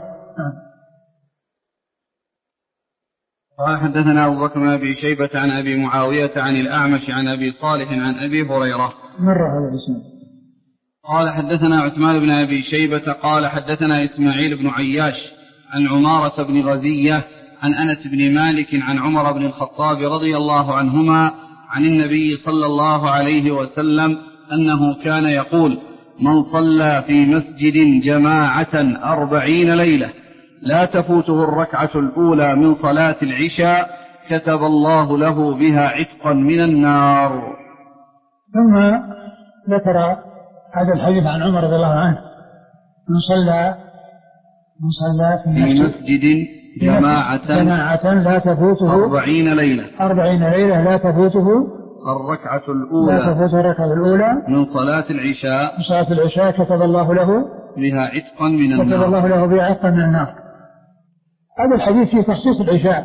قال حدثنا أبو بكر بن أبي شيبة عن أبي معاوية عن الأعمش عن أبي صالح عن أبي هريرة مر هذا الاسم. قال حدثنا عثمان بن أبي شيبة قال حدثنا إسماعيل بن عياش عن عمارة بن غزية عن أنس بن مالك عن عمر بن الخطاب رضي الله عنهما عن النبي صلى الله عليه وسلم أنه كان يقول من صلى في مسجد جماعة أربعين ليلة لا تفوته الركعة الأولى من صلاة العشاء كتب الله له بها عتقا من النار. ثم ذكر هذا الحديث عن عمر رضي الله عنه من صلى من صلى في, في مسجد جماعة, جماعة لا تفوته أربعين ليلة أربعين ليلة لا تفوته الركعة الأولى لا تفوته الركعة الأولى من صلاة العشاء من صلاة العشاء كتب الله له بها عتقا من النار. كتب الله له بها عتقا من النار. هذا الحديث في تخصيص العشاء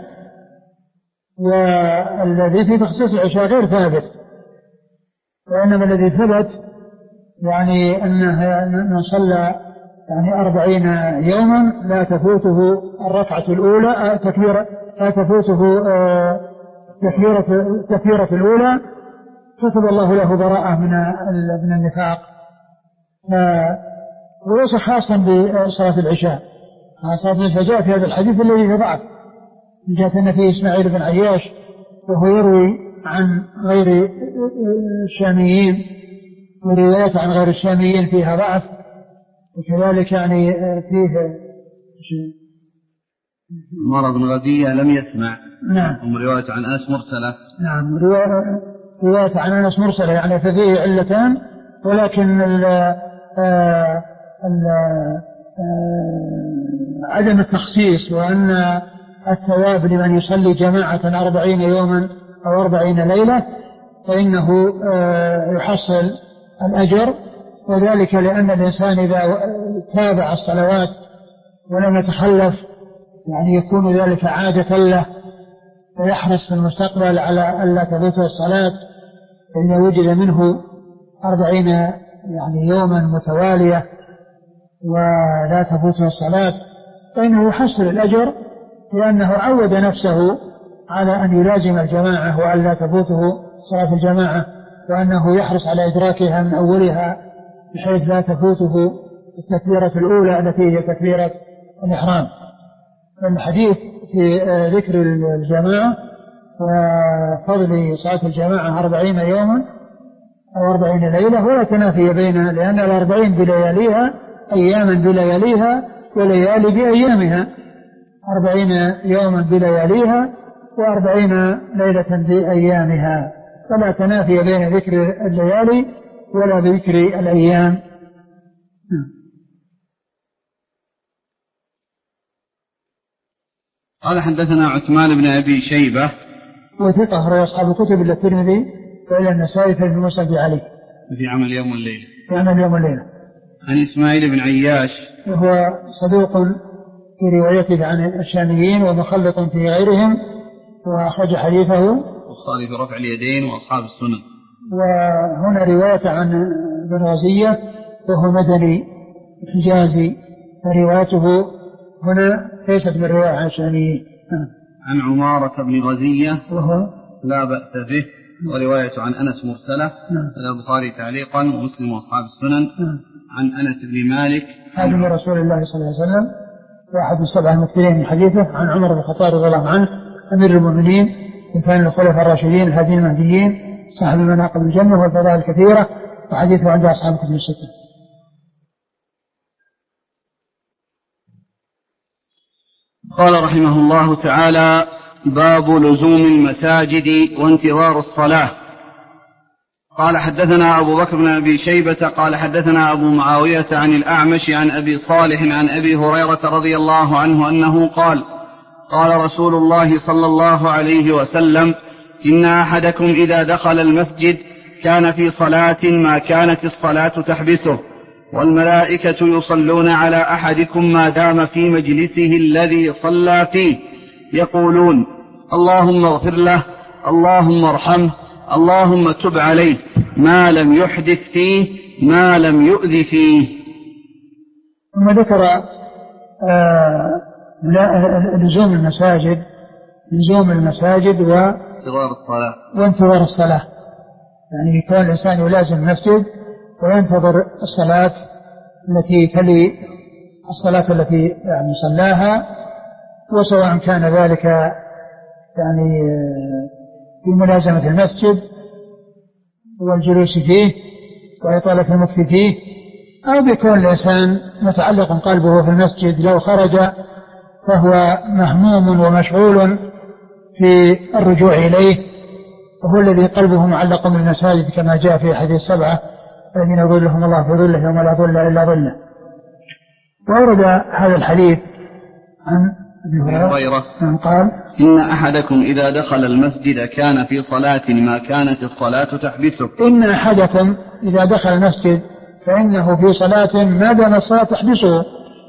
والذي في تخصيص العشاء غير ثابت وإنما الذي ثبت يعني أنه من صلى يعني أربعين يوما لا تفوته الركعة الأولى تكبيرة لا تفوته تكبيرة تكبيرة الأولى كتب الله له براءة من من النفاق. وليس خاصا بصلاة العشاء. صلاة الفجر في هذا الحديث الذي في ضعف من جهة أن فيه إسماعيل بن عياش وهو يروي عن غير الشاميين وروايات عن غير الشاميين فيها ضعف. وكذلك يعني فيه عمر بن غزية لم يسمع. نعم. رواية عن أنس مرسلة. نعم رواية عن أنس مرسلة يعني ففيه علتان ولكن ال ال عدم التخصيص وأن الثواب لمن يصلي جماعة أربعين يوما أو أربعين ليلة فإنه يحصل الأجر وذلك لأن الإنسان إذا تابع الصلوات ولم يتخلف يعني يكون ذلك عادة له فيحرص في المستقبل على ألا تفوته الصلاة إذا وجد منه أربعين يعني يوما متوالية ولا تفوته الصلاة فإنه يحصل الأجر لأنه عود نفسه على أن يلازم الجماعة وألا تفوته صلاة الجماعة وأنه يحرص على إدراكها من أولها بحيث لا تفوته التكبيرة الأولى التي هي تكبيرة الإحرام. الحديث في ذكر الجماعة وفضل صلاة الجماعة أربعين يوما أو أربعين ليلة ولا تنافي بينها لأن الأربعين بلياليها أياما بلياليها وليالي بأيامها أربعين يوما بلياليها وأربعين ليلة بأيامها فلا تنافي بين ذكر الليالي ولا بذكر الأيام. قال حدثنا عثمان بن أبي شيبة وثقة رواه أصحاب الكتب إلا الترمذي وإلى النسائي في المسند عليه في عمل يوم والليلة في عمل يوم والليلة. عن إسماعيل بن عياش وهو صدوق في روايته عن الشاميين ومخلط في غيرهم وأخرج حديثه البخاري في رفع اليدين وأصحاب السنن. وهنا رواية عن بن غزية وهو مدني حجازي فروايته هنا ليست من رواية عن الشاميين. عن عمارة بن غزية وهو لا بأس به ورواية عن أنس مرسلة. هذا البخاري تعليقا ومسلم وأصحاب السنن. عن أنس بن مالك خادم رسول الله صلى الله عليه وسلم واحد السبعة المكثرين من حديثه. عن عمر بن الخطاب رضي الله عنه أمير المؤمنين وكان الخلفاء الراشدين الهادين المهديين صاحب المناقب الجنة والفضائل الكثيرة وحديثه عند أصحاب الكتب الستة. قال رحمه الله تعالى: باب لزوم المساجد وانتظار الصلاة. قال حدثنا أبو بكر بن أبي شيبة قال حدثنا أبو معاوية عن الأعمش عن أبي صالح عن أبي هريرة رضي الله عنه أنه قال: قال رسول الله صلى الله عليه وسلم: إن أحدكم إذا دخل المسجد كان في صلاة ما كانت الصلاة تحبسه، والملائكة يصلون على أحدكم ما دام في مجلسه الذي صلى فيه، يقولون: اللهم اغفر له، اللهم ارحمه، اللهم تب عليه، ما لم يحدث فيه، ما لم يؤذ فيه. ثم ذكر آه لزوم المساجد لزوم المساجد وانتظار الصلاة وانتظار الصلاة يعني يكون الإنسان يلازم المسجد وينتظر الصلاة التي تلي الصلاة التي يعني صلاها، وسواء كان ذلك يعني بملازمة المسجد والجلوس فيه وإطالة المكث فيه، أو بكون الإنسان متعلق قلبه في المسجد، لو خرج فهو مهموم ومشغول في الرجوع إليه، وهو الذي قلبه معلق بالمساجد كما جاء في حديث السبعة الذين يظلهم الله في ظله يوم لا ظل إلا ظله. وورد هذا الحديث عن ابي هريرة قال: إن أحدكم إذا دخل المسجد كان في صلاة ما كانت الصلاة تحبسه. إن أحدكم إذا دخل المسجد فإنه في صلاة ما دام الصلاة تحبسه،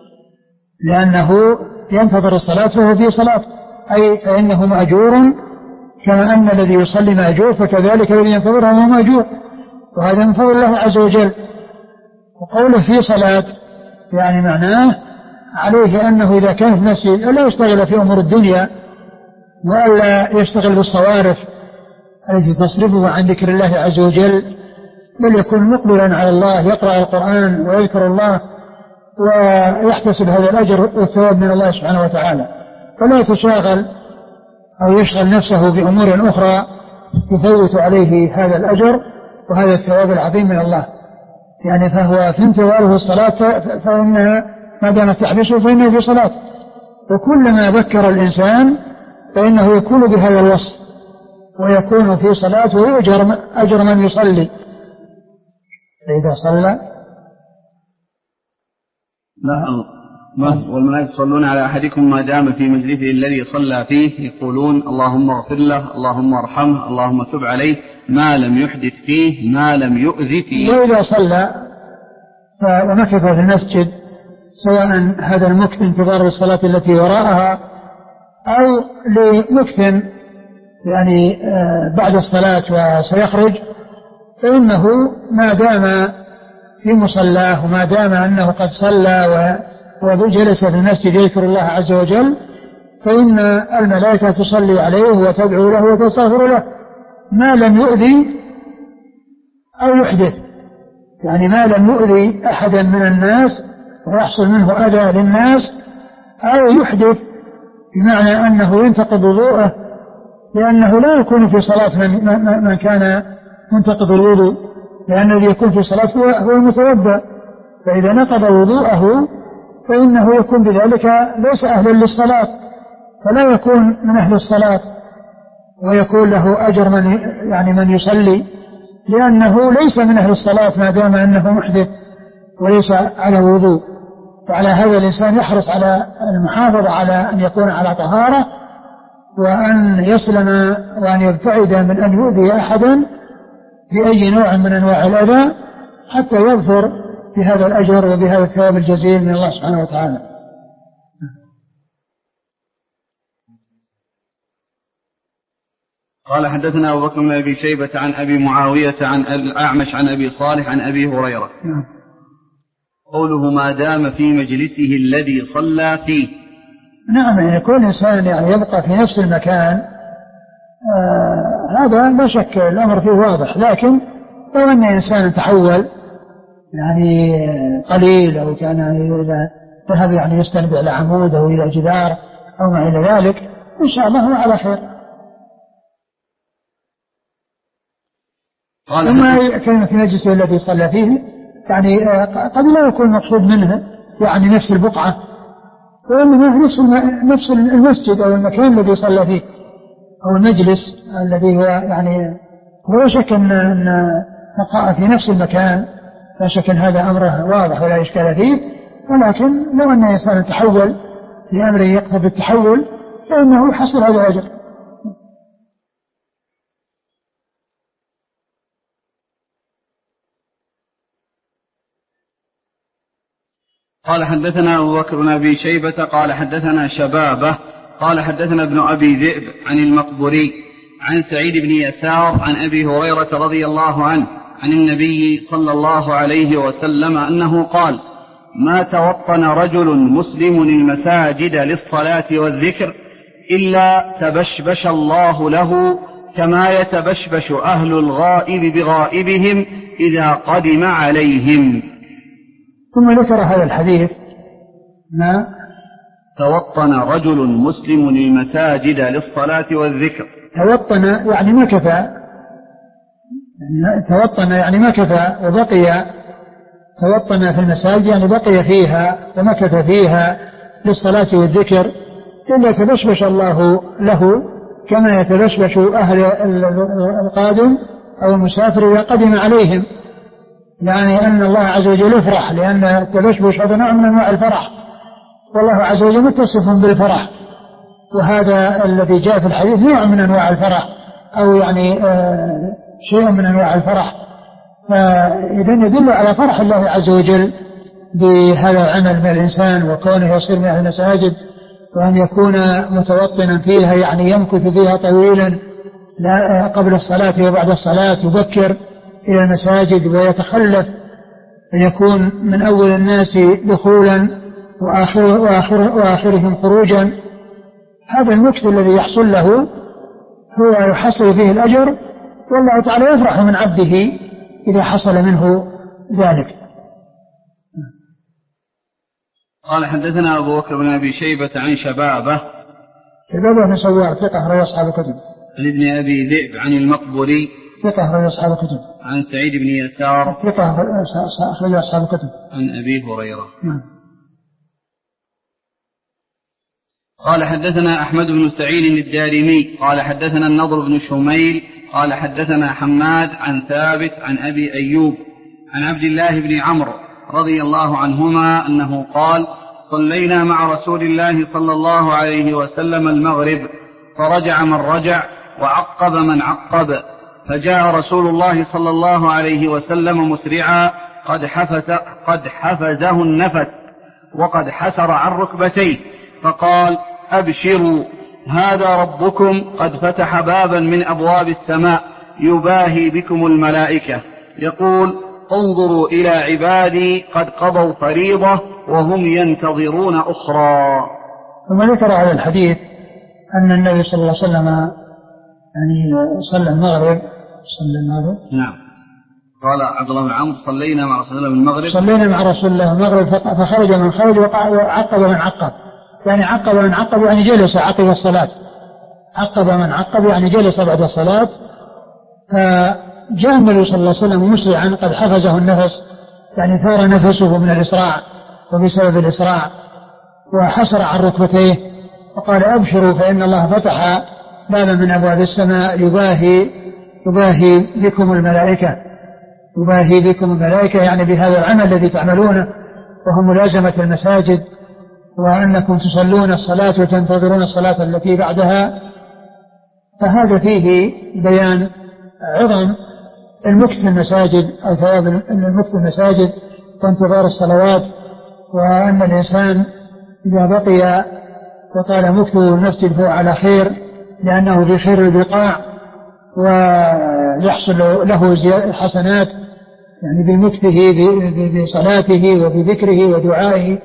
لأنه ينتظر الصلاة وهو في صلاة، أي فإنه مأجور كما أن الذي يصلي مأجور، فكذلك الذي ينتظره هو مأجور، وهذا من فضل الله عز وجل. وقوله في صلاة يعني معناه عليه أنه إذا كان في المسجد ألا يشتغل في أمور الدنيا وألا يشتغل بالصوارف التي تصرفه عن ذكر الله عز وجل، بل يكون مقبلا على الله، يقرأ القرآن ويذكر الله ويحتسب هذا الأجر والثواب من الله سبحانه وتعالى، فلا يتشاغل أو يشغل نفسه بأمور أخرى تفوت عليه هذا الأجر وهذا الثواب العظيم من الله. يعني فهو في انتظاره الصلاة فإنها ما دامت تحبسه فإنه في صلاة، وكلما ذكر الإنسان فإنه يكون بهذا الوصف ويكون في صلاة ويؤجر أجر من يصلي. فإذا صلى والملائكة يصلون على أحدكم ما دام في مجلسه الذي صلى فيه، يقولون: اللهم اغفر له، اللهم ارحمه، اللهم تب عليه، ما لم يحدث فيه، ما لم يؤذ فيه. وإذا صلى ومكث في المسجد، سواء هذا المكث انتظار الصلاة التي وراءها أو لمكث يعني بعد الصلاة وسيخرج، فإنه ما دام في مصلاه وما دام أنه قد صلى وجلس في المسجد يذكر الله عز وجل، فإن الملائكة تصلي عليه وتدعو له وتستغفر له ما لم يؤذي أو يحدث، يعني ما لم يؤذي أحدا من الناس ويحصل منه أذى للناس أو يحدث، بمعنى أنه ينتقض وضوءه، لأنه لا يكون في صلاة من, من كان منتقض الوضوء، لأن الذي يكون في صلاة هو, هو المتوضأ، فإذا نقض وضوءه فإنه يكون بذلك ليس أهلا للصلاة، فلا يكون من أهل الصلاة ويكون له أجر من يعني من يصلي، لأنه ليس من أهل الصلاة ما دام أنه محدث وليس على وضوء. وعلى هذا الإنسان يحرص على المحافظة على أن يكون على طهارة وأن يسلم وأن يبتعد من أن يؤذي أحدا بأي نوع من أنواع الأذى حتى يظفر بهذا الأجر وبهذا الثواب الجزيل من الله سبحانه وتعالى. قال حدثنا أبو بكر بن أبي شيبة عن أبي معاوية عن الأعمش عن أبي صالح عن أبي هريرة. نعم. قوله ما دام في مجلسه الذي صلى فيه. نعم، يعني كل إنسان يعني يبقى في نفس المكان هذا لا شك الأمر فيه واضح. لكن لو أن إنسان تحول يعني قليل أو كان إذا ذهب يعني يستند إلى عمود أو إلى جدار أو ما إلى ذلك إن شاء الله هو على خير. وما كان في مجلسه الذي صلى فيه يعني قد لا يكون مقصود منه يعني نفس البقعة وإنما نفس نفس المسجد أو المكان الذي صلى فيه أو المجلس الذي هو يعني هو شك أن بقاء في نفس المكان لا شك أن هذا أمره واضح ولا إشكال فيه. ولكن لو أن إنسان تحول في أمره يقتضي التحول فإنه يحصل هذا الأجر. قال حدثنا أبو بكر بن أبي شيبة قال حدثنا شبابة قال حدثنا ابن أبي ذئب عن المقبري عن سعيد بن يسار عن أبي هريرة رضي الله عنه عن النبي صلى الله عليه وسلم أنه قال: ما توطن رجل مسلم المساجد للصلاة والذكر إلا تبشبش الله له كما يتبشبش أهل الغائب بغائبهم إذا قدم عليهم. ثم ذكر هذا الحديث: ما توطن رجل مسلم المساجد للصلاة والذكر. توطن يعني مكث، توطن يعني مكث وبقي، توطن في المساجد يعني بقي فيها ومكث فيها للصلاة والذكر إلا تبشبش الله له كما يتبشبش أهل القادم أو المسافر إذا قدم عليهم، يعني أن الله عز وجل يفرح، لأن التبشبش هذا نوع من أنواع الفرح، والله عز وجل متصف بالفرح، وهذا الذي جاء في الحديث نوع من أنواع الفرح أو يعني آه شيء من أنواع الفرح. فإذن يدل على فرح الله عز وجل بهذا العمل من الإنسان وكونه يصير من أهل المساجد، وأن يكون متوطنا فيها يعني يمكث فيها طويلا لا قبل الصلاة وبعد الصلاة، يبكر إلى المساجد ويتخلف، يكون من أول الناس دخولا وآخر وآخر وآخرهم خروجا. هذا المكث الذي يحصل له هو يحصل فيه الأجر، والله تعالى يفرح من عبده إذا حصل منه ذلك. قال حدثنا أبو بكر بن أبي شيبة عن شبابة شبابة بن سوار ثقة رواه أصحاب الكتب. عن ابن أبي ذئب عن المقبري ثقة رواه أصحاب الكتب. عن سعيد بن يسار ثقة رواه أصحاب الكتب. عن أبي هريرة. نعم. قال حدثنا أحمد بن سعيد الدارمي قال حدثنا النضر بن شميل قال حدثنا حماد عن ثابت عن أبي أيوب عن عبد الله بن عمرو رضي الله عنهما أنه قال: صلينا مع رسول الله صلى الله عليه وسلم المغرب فرجع من رجع وعقب من عقب، فجاء رسول الله صلى الله عليه وسلم مسرعا قد حفز قد حفزه النفس وقد حسر عن ركبتيه، فقال: أبشروا هذا ربكم قد فتح بابا من أبواب السماء يباهي بكم الملائكة يقول: انظروا إلى عبادي قد قضوا فريضة وهم ينتظرون أخرى. ثم ذكر هذا الحديث أن النبي صلى الله عليه وسلم يعني صلى المغرب صلى المغرب نعم. قال عبد الله بن عمرو: صلينا مع رسول الله المغرب صلينا مع رسول الله المغرب فخرج من خرج وعقب من عقب، يعني عقب من عقب يعني جلس عقب الصلاة، عقب من عقب يعني جلس بعد الصلاة. فجاء النبي صلى الله عليه وسلم مسرعا قد حفزه النفس، يعني ثار نفسه من الإسراع وبسبب الإسراع، وحسر عن ركبتيه، وقال: أبشروا فإن الله فتح بابا من أبواب السماء يباهي يباهي بكم الملائكة، يباهي بكم الملائكة يعني بهذا العمل الذي تعملونه، وهو ملازمة المساجد، وأنكم تصلون الصلاة وتنتظرون الصلاة التي بعدها. فهذا فيه بيان عظم المكث في المساجد أو ثواب المكث في المساجد وانتظار الصلوات، وأن الإنسان إذا بقي وطال مكثه المسجد فهو على خير، لأنه في خير البقاع ويحصل له حسنات يعني بمكثه بصلاته وبذكره ودعائه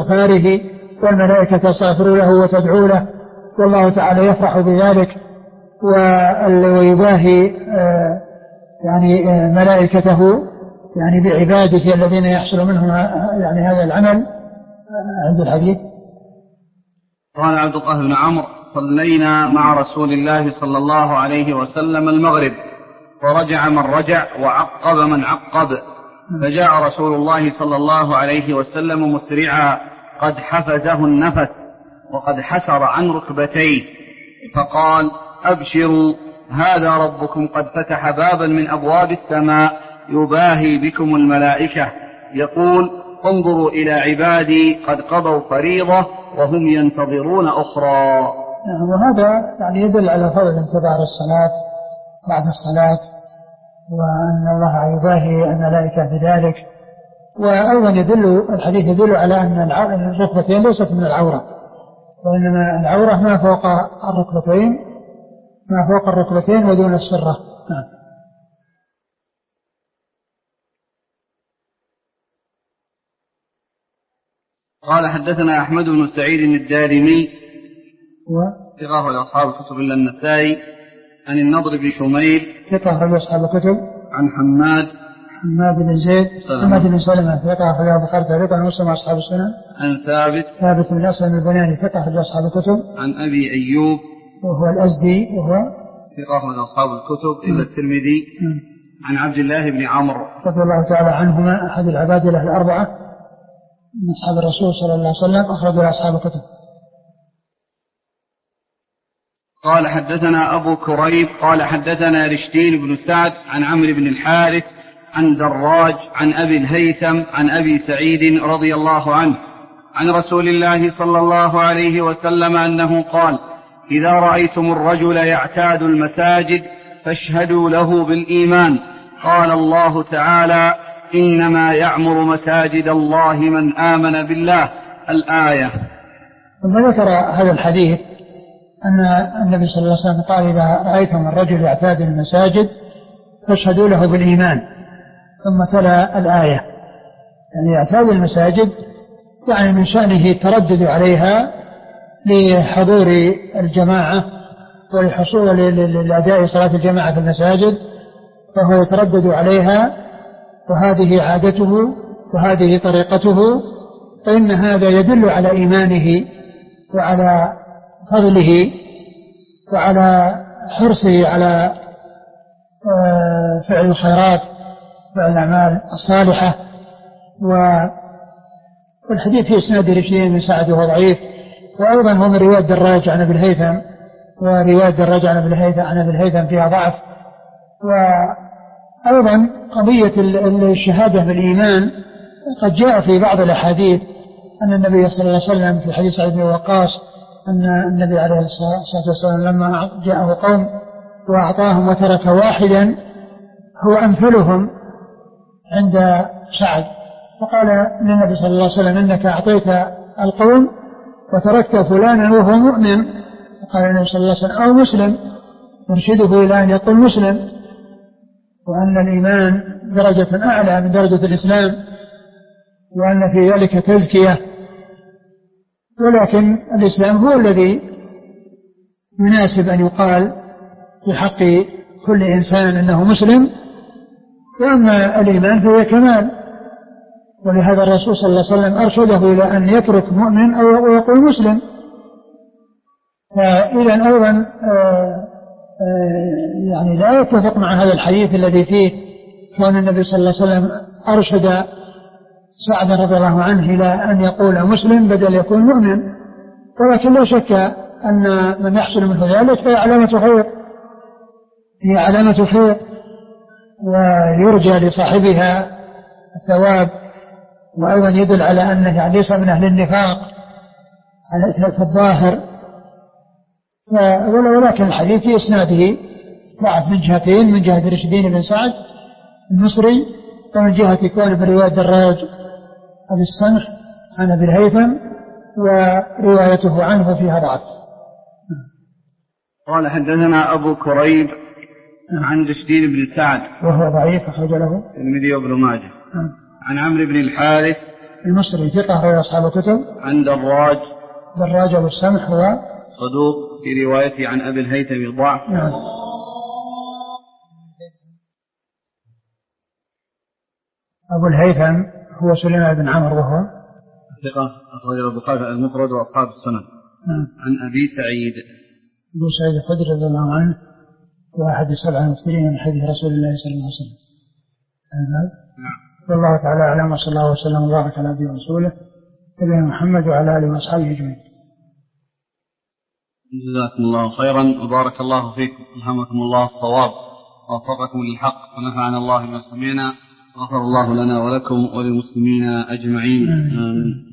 واستغفاره، والملائكة تستغفر له وتدعو له، والله تعالى يفرح بذلك. ويباهي يعني ملائكته يعني بعباده الذين يحصل منهم يعني هذا العمل عند الحديث. قال عبد الله بن عمرو: صلينا مع رسول الله صلى الله عليه وسلم المغرب، فرجع من رجع وعقب من عقب، فجاء رسول الله صلى الله عليه وسلم مسرعا قد حفزه النفس وقد حسر عن ركبتيه، فقال: أبشروا، هذا ربكم قد فتح بابا من أبواب السماء يباهي بكم الملائكة، يقول: انظروا إلى عبادي قد قضوا فريضة وهم ينتظرون أخرى. وهذا يعني يدل على فضل انتظار الصلاة بعد الصلاة، وأن الله يباهي الملائكة بذلك. وأيضا يدل الحديث يدل على أن الركبتين ليست من العورة، وإنما العورة ما فوق الركبتين، ما فوق الركبتين ودون السرة. قال: حدثنا أحمد بن سعيد الدارمي ثقة لأصحاب الكتب إلا النسائي، عن النضر بن شميل ثقة لأصحاب الكتب، عن حماد حماد بن زيد حماد بن سلمة ثقة أخرجه البخاري تعليقا ومسلم أصحاب السنن، عن ثابت ثابت بن أسلم البناني ثقة لأصحاب الكتب، عن أبي أيوب وهو الأزدي وهو ثقة من أصحاب الكتب إلا الترمذي، عن عبد الله بن عمرو رضي الله تعالى عنهما أحد العباد له الأربعة من أصحاب الرسول صلى الله عليه وسلم، أخرج له أصحاب الكتب. قال: حدثنا أبو كريب قال حدثنا رشدين بن سعد عن عمرو بن الحارث عن دراج عن أبي الهيثم عن أبي سعيد رضي الله عنه عن رسول الله صلى الله عليه وسلم أنه قال: إذا رأيتم الرجل يعتاد المساجد فاشهدوا له بالإيمان. قال الله تعالى: إنما يعمر مساجد الله من آمن بالله، الآية. ثم ذكر هذا الحديث أن النبي صلى الله عليه وسلم قال: إذا رأيتم الرجل يعتاد المساجد فاشهدوا له بالإيمان، ثم تلا الآية. يعني يعتاد المساجد يعني من شأنه التردد عليها لحضور الجماعة ولحصول لأداء صلاة الجماعة في المساجد، فهو يتردد عليها، وهذه عادته وهذه طريقته، فإن هذا يدل على إيمانه وعلى فضله وعلى حرصه على فعل الخيرات وفعل الأعمال الصالحة. والحديث في إسناد رشدين بن سعد وهو ضعيف، وأيضا هو من رواية دراج عن أبي الهيثم، ورواية دراج عن أبي الهيثم عن أبي الهيثم فيها ضعف. وأيضا قضية الشهادة بالإيمان قد جاء في بعض الأحاديث أن النبي صلى الله عليه وسلم في حديث سعد بن وقاص أن النبي عليه الصلاة والسلام لما جاءه قوم وأعطاهم وترك واحدا هو أمثلهم عند سعد، فقال للنبي صلى الله عليه وسلم: إنك أعطيت القوم وتركت فلانا وهو مؤمن. فقال النبي صلى الله عليه وسلم: أو مسلم، يرشده إلى أن يقول مسلم، وأن الإيمان درجة أعلى من درجة الإسلام، وأن في ذلك تزكية، ولكن الإسلام هو الذي يناسب أن يقال في حق كل إنسان أنه مسلم، وأما الإيمان فهو كمال. ولهذا الرسول صلى الله عليه وسلم أرشده إلى أن يترك مؤمن أو يقول مسلم. فإذا أيضا يعني لا يتفق مع هذا الحديث الذي فيه كون النبي صلى الله عليه وسلم أرشد سعد رضي الله عنه إلى أن يقول مسلم بدل يكون مؤمن، ولكن لا شك أن من يحصل منه ذلك هي علامة خير، هي علامة خير، ويرجى لصاحبها الثواب، وأيضا يدل على أنه ليس من أهل النفاق في الظاهر. ولكن الحديث في إسناده ضعف من جهتين: من جهة رشدين بن سعد المصري، ومن جهة كون بن رواية دراج أبي السمح عن أبي الهيثم، وروايته عنه فيها ضعف. قال: حدثنا أبو كريب عن رشدين بن سعد وهو ضعيف، أخرج له الترمذي وابن ماجه. عن عمرو بن الحارث المصري ثقة أخرج أصحاب الكتب. عن دراج دراج أبو السمح هو صدوق في روايته عن أبي الهيثم ضعف. نعم. أبو الهيثم هو سليمان بن عمرو وهو ثقة أخرجه البخاري المفرد وأصحاب السنن. نعم. عن أبي سعيد أبو سعيد الخدري رضي الله عنه وأحد السبعة المكثرين من حديث رسول الله صلى الله عليه وسلم. نعم. والله تعالى أعلم، وصلى الله وسلم وبارك على نبينا ورسوله نبينا محمد وعلى آله وأصحابه أجمعين. جزاكم الله خيرا وبارك الله فيكم، ألهمكم الله الصواب ووفقكم للحق ونفعنا الله بما سمعنا، غفر الله لنا ولكم وللمسلمين أجمعين. آمين.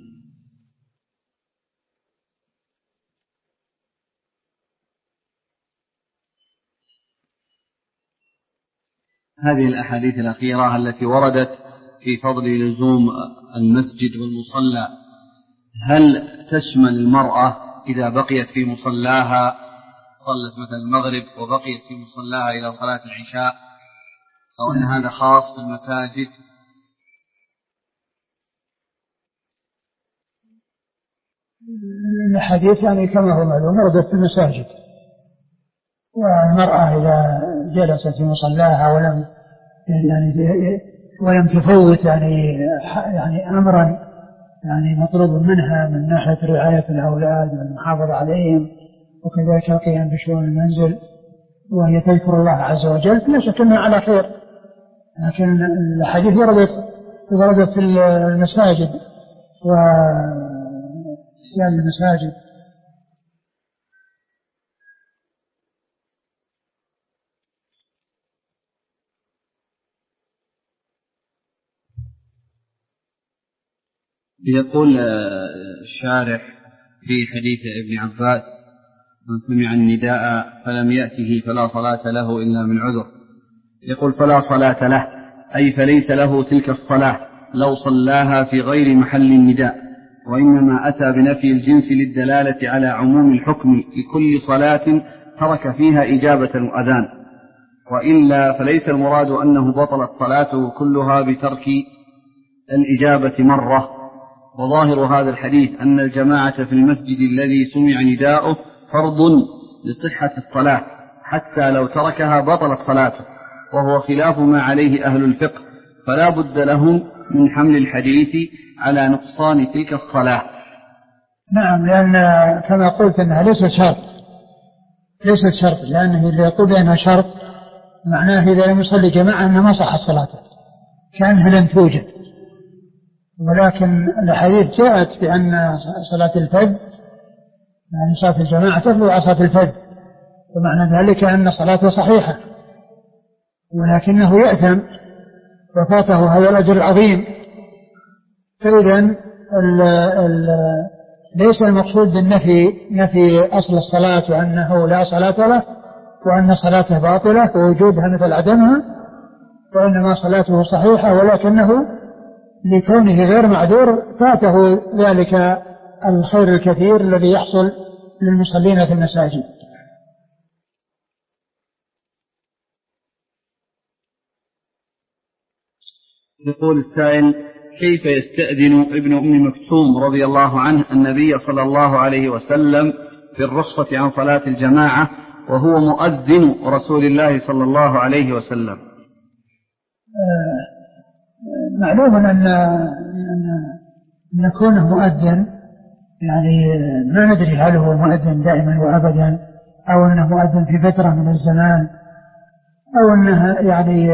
هذه الأحاديث الأخيرة التي وردت في فضل لزوم المسجد والمصلى، هل تشمل المرأة إذا بقيت في مصلاها، صلت مثل المغرب وبقيت في مصلاها إلى صلاة العشاء، أو أن هذا خاص بالمساجد؟ الحديث يعني كما هو معلوم وردت في المساجد، والمرأة إذا جلست في مصلاها ولم يعني ولم تفوت يعني يعني أمرا يعني مطلوب منها من ناحية رعاية الأولاد والمحافظة عليهم وكذلك القيام بشؤون المنزل وهي تذكر الله عز وجل، فلا شك أنها على خير. لكن الحديث وردت وردت في المساجد وإسلام المساجد. يقول الشارح في حديث ابن عباس: من سمع النداء فلم يأته فلا صلاة له إلا من عذر. يقول: فلا صلاة له أي فليس له تلك الصلاة لو صلاها في غير محل النداء، وإنما أتى بنفي الجنس للدلالة على عموم الحكم لكل صلاة ترك فيها إجابة الأذان، وإلا فليس المراد أنه بطلت صلاته كلها بترك الإجابة مرة. وظاهر هذا الحديث أن الجماعة في المسجد الذي سمع نداؤه فرض لصحة الصلاة، حتى لو تركها بطلت صلاته، وهو خلاف ما عليه أهل الفقه، فلا بد لهم من حمل الحديث على نقصان تلك الصلاة. نعم، لأن كما قلت أنها ليست شرط ليست شرط لأنه اللي يقول بأنها شرط معناه إذا لم يصلي جماعة أنها ما صحت صلاته كأنها لم توجد. ولكن الحديث جاءت بأن صلاة الفجر يعني صلاة الجماعة تفضل على صلاة الفجر، ومعنى ذلك أن صلاته صحيحة، ولكنه يأثم وفاته هذا الأجر العظيم. فإذا ال ال ليس المقصود بالنفي نفي أصل الصلاة وأنه لا صلاة له وأن صلاته باطلة ووجودها مثل عدمها، وإنما صلاته صحيحة، ولكنه لكونه غير معذور فاته ذلك الخير الكثير الذي يحصل للمصلين في المساجد. يقول السائل: كيف يستأذن ابن أم مكتوم رضي الله عنه النبي صلى الله عليه وسلم في الرخصة عن صلاة الجماعة وهو مؤذن رسول الله صلى الله عليه وسلم؟ آه معلوم أن أن كونه مؤذن يعني ما ندري هل هو مؤذن دائما وأبدا أو أنه مؤذن في فترة من الزمان، أو أنه يعني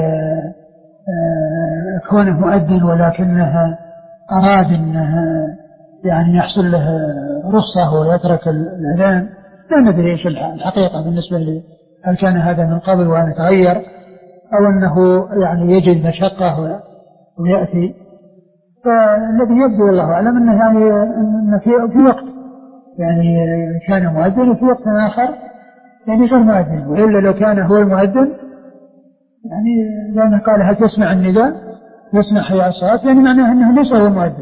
كونه مؤذن ولكنه أراد أنه يعني يحصل له رخصة ويترك الأذان. لا ندري إيش الحقيقة بالنسبة لي، هل كان هذا من قبل وأن يتغير أو أنه يعني يجد مشقة ويأتي. فالذي يبدو والله أعلم أنه يعني أن في في وقت يعني كان مؤذن وفي وقت آخر يعني غير مؤذن، وإلا لو كان هو المؤذن يعني لأنه قال هل تسمع النداء يسمع حي على الصلاة، يعني معناه أنه ليس هو المؤذن.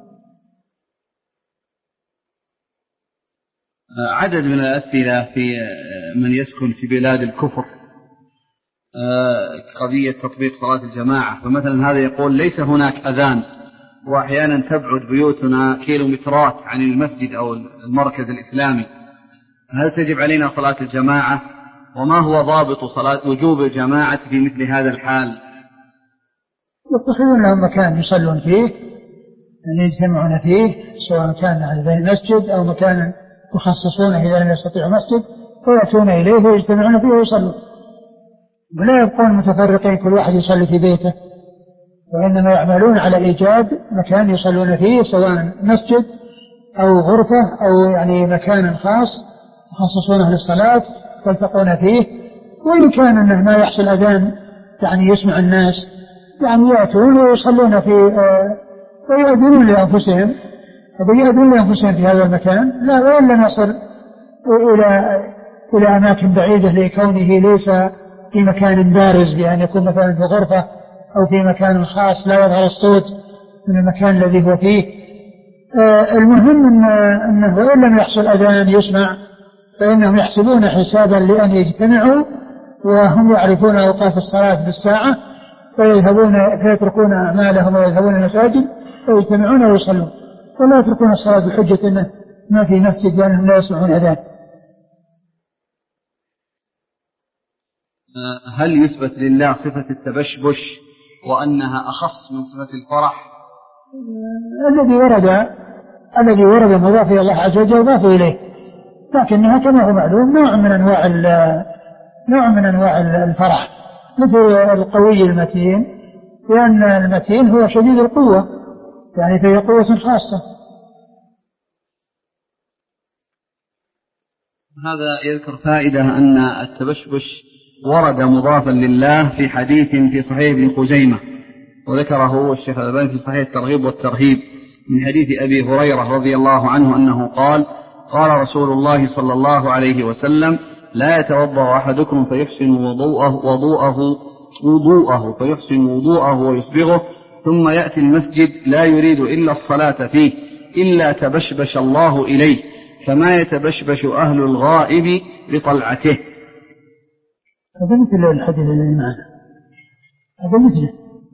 عدد من الأسئلة في من يسكن في بلاد الكفر قضية تطبيق صلاة الجماعة، فمثلا هذا يقول ليس هناك أذان وأحيانا تبعد بيوتنا كيلومترات عن المسجد أو المركز الإسلامي، هل تجب علينا صلاة الجماعة؟ وما هو ضابط صلاة وجوب الجماعة في مثل هذا الحال؟ يتخذون لهم مكان يصلون فيه يعني يجتمعون فيه، سواء كان على بين مسجد أو مكان يخصصونه إذا لم يستطيعوا مسجد ويأتون إليه ويجتمعون فيه ويصلون، ولا يبقون متفرقين كل واحد يصلي في بيته، وإنما يعملون على إيجاد مكان يصلون فيه، سواء مسجد أو غرفة أو يعني مكان خاص يخصصونه للصلاة يلتقون فيه. وإن كان أنه ما يحصل أذان يعني يسمع الناس يعني يأتون ويصلون في ويأذنون لأنفسهم ويأذنون لأنفسهم في هذا المكان، لا وإن لم يصل إلى إلى أماكن بعيدة لكونه ليس في مكان بارز بأن يكون مثلا في غرفة أو في مكان خاص لا يظهر الصوت من المكان الذي هو فيه. المهم إن أنه وإن لم يحصل أذان يسمع فإنهم يحسبون حسابا لأن يجتمعوا وهم يعرفون أوقات الصلاة بالساعة فيذهبون فيتركون أعمالهم ويذهبون المساجد ويجتمعون ويصلون، ولا يتركون الصلاة بحجة أنه ما في مسجد لأنهم لا يسمعون أذان. هل يثبت لله صفة التبشبش وأنها أخص من صفة الفرح؟ الذي ورد الذي ورد مضاف إلى الله عز وجل مضاف إليه، لكنها كما هو معلوم نوع من أنواع نوع من أنواع الفرح، مثل القوي المتين، لأن المتين هو شديد القوة يعني فهي قوة خاصة. هذا يذكر فائدة أن التبشبش ورد مضافا لله في حديث في صحيح ابن خزيمة، وذكره الشيخ الألباني في صحيح الترغيب والترهيب من حديث أبي هريرة رضي الله عنه أنه قال: قال رسول الله صلى الله عليه وسلم: لا يتوضأ أحدكم فيحسن وضوءه وضوءه وضوءه فيحسن وضوءه ويسبغه ثم يأتي المسجد لا يريد إلا الصلاة فيه إلا تبشبش الله إليه كما يتبشبش أهل الغائب بطلعته. هذا مثل الحديث الذي معنا، هذا مثله،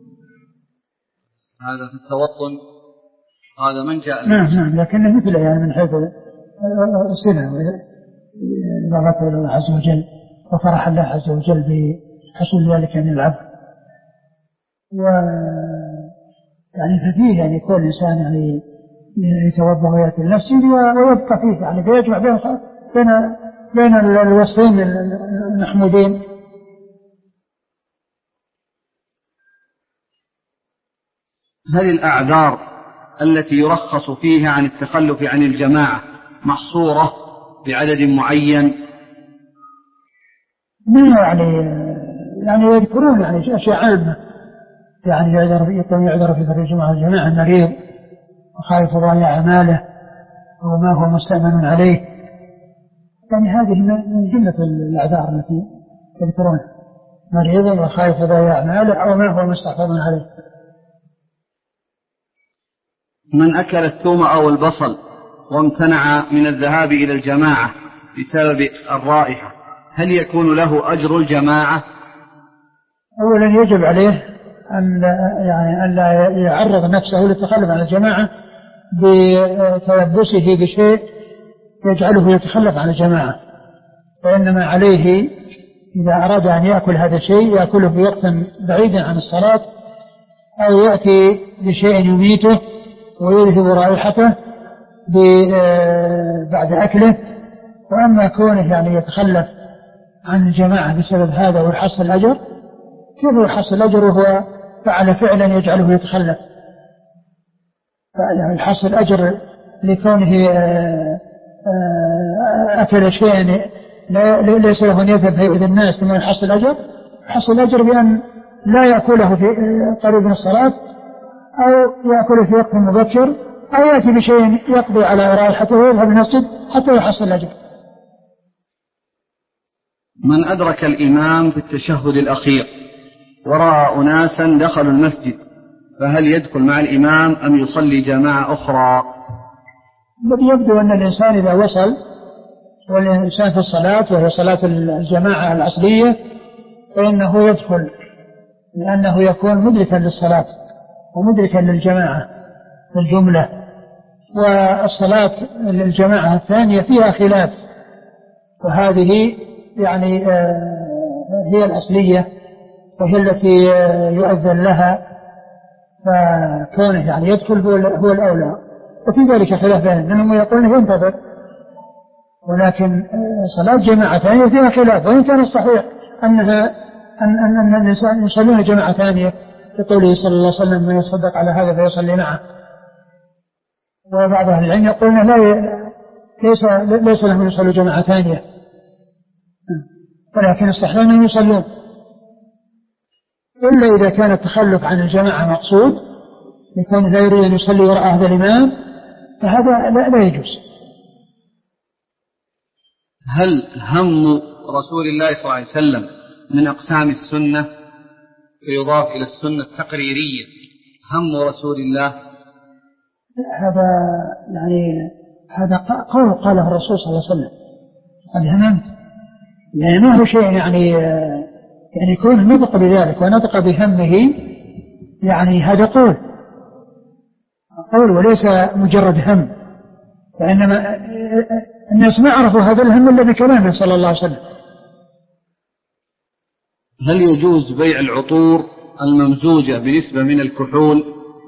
هذا في التوطن، هذا من جاء نعم نعم لكنه مثله يعني من حيث الصلة إضافته إلى الله عز وجل وفرح الله عز وجل بحصول ذلك من العبد. و يعني ففيه يعني كل إنسان يعني يتوضأ ويأتي المسجد ويبقى فيه يعني فيجمع بين بين بين الوصفين المحمودين. هل الأعذار التي يرخص فيها عن التخلف عن الجماعة محصورة بعدد معين؟ يعني يعني يذكرون يعني أشياء عامة، يعني يعذر يكون يعذر في ترك الجماعة الجماعة المريض وخايف ضياع أعماله وما هو مستأمن عليه، يعني هذه من جملة الأعذار التي يذكرون، مريض وخايف ضياع أعماله أو ما هو مستحفظ عليه. من أكل الثوم أو البصل وامتنع من الذهاب إلى الجماعة بسبب الرائحة هل يكون له أجر الجماعة؟ أولا يجب عليه أن يعني أن لا يعرض نفسه للتخلف عن الجماعة بتلبسه بشيء يجعله يتخلف عن الجماعة، وإنما عليه إذا أراد أن يأكل هذا الشيء يأكله في وقت بعيد عن الصلاة أو يأتي بشيء يميته ويذهب رائحته بعد أكله. وأما كونه يعني يتخلف عن الجماعة بسبب هذا ويحصل الأجر، كيف يحصل الأجر وهو فعل فعلا يجعله يتخلف؟ يعني يحصل الأجر لكونه أكل شيئا ليس له أن يذهب فيؤذي الناس ثم يحصل الأجر، يحصل الأجر بأن لا يأكله في قريب من الصلاة أو يأكله في وقت مبكر أو يأتي بشيء يقضي على رائحته ويذهب المسجد حتى يحصل الأجر. من أدرك الإمام في التشهد الأخير ورأى أناسا دخلوا المسجد فهل يدخل مع الإمام أم يصلي جماعة أخرى؟ الذي يبدو أن الإنسان إذا وصل والإنسان في الصلاة وهي صلاة الجماعة الأصلية فإنه يدخل، لأنه يكون مدركا للصلاة ومدركا للجماعة في الجملة. والصلاة للجماعة الثانية فيها خلاف وهذه يعني هي الأصلية وهي التي يؤذن لها، فكونه يعني يدخل هو الأولى. وفي ذلك خلاف بين منهم يقولون ينتظر، ولكن صلاة جماعة ثانية فيها خلاف، وإن كان الصحيح أنها أن أن أن الإنسان يصلون جماعة ثانية بقوله صلى الله عليه وسلم من يصدق على هذا فيصلي معه. وبعض أهل العلم يقولون لا ليس ليس لهم يصلوا جماعة ثانية، ولكن الصحيح أنهم يصلون، إلا إذا كان التخلف عن الجماعة مقصود لكون لا يريد أن يصلي وراء هذا الإمام، فهذا لا, لا يجوز. هل هم رسول الله صلى الله عليه وسلم من أقسام السنة فيضاف إلى السنة التقريرية هم رسول الله؟ هذا يعني هذا قول قاله الرسول صلى الله عليه وسلم قد هممت، يعني ما هو شيء يعني يعني يكون نطق بذلك ونطق بهمه، يعني هذا قول قول وليس مجرد هم، فإنما الناس ما عرفوا هذا الهم إلا بكلامه صلى الله عليه وسلم. هل يجوز بيع العطور الممزوجة بنسبة من الكحول؟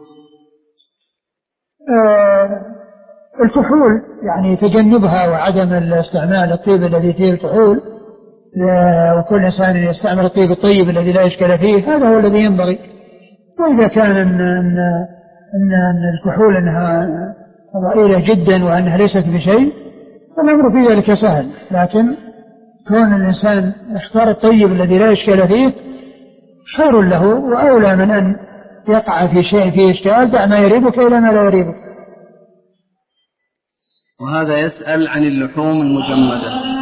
آه الكحول يعني تجنبها وعدم الاستعمال الطيب الذي فيه الكحول، وكل إنسان يستعمل الطيب الطيب الذي لا إشكال فيه، هذا هو الذي ينبغي. وإذا كان أن, أن, أن, أن الكحول أنها ضئيلة جدا وأنها ليست بشيء فالأمر في ذلك سهل، لكن كون الإنسان يختار الطيب الذي لا إشكال فيه خير له وأولى من أن يقع في شيء فيه إشكال. دع ما يريبك إلى ما لا يريبك. وهذا يسأل عن اللحوم المجمدة.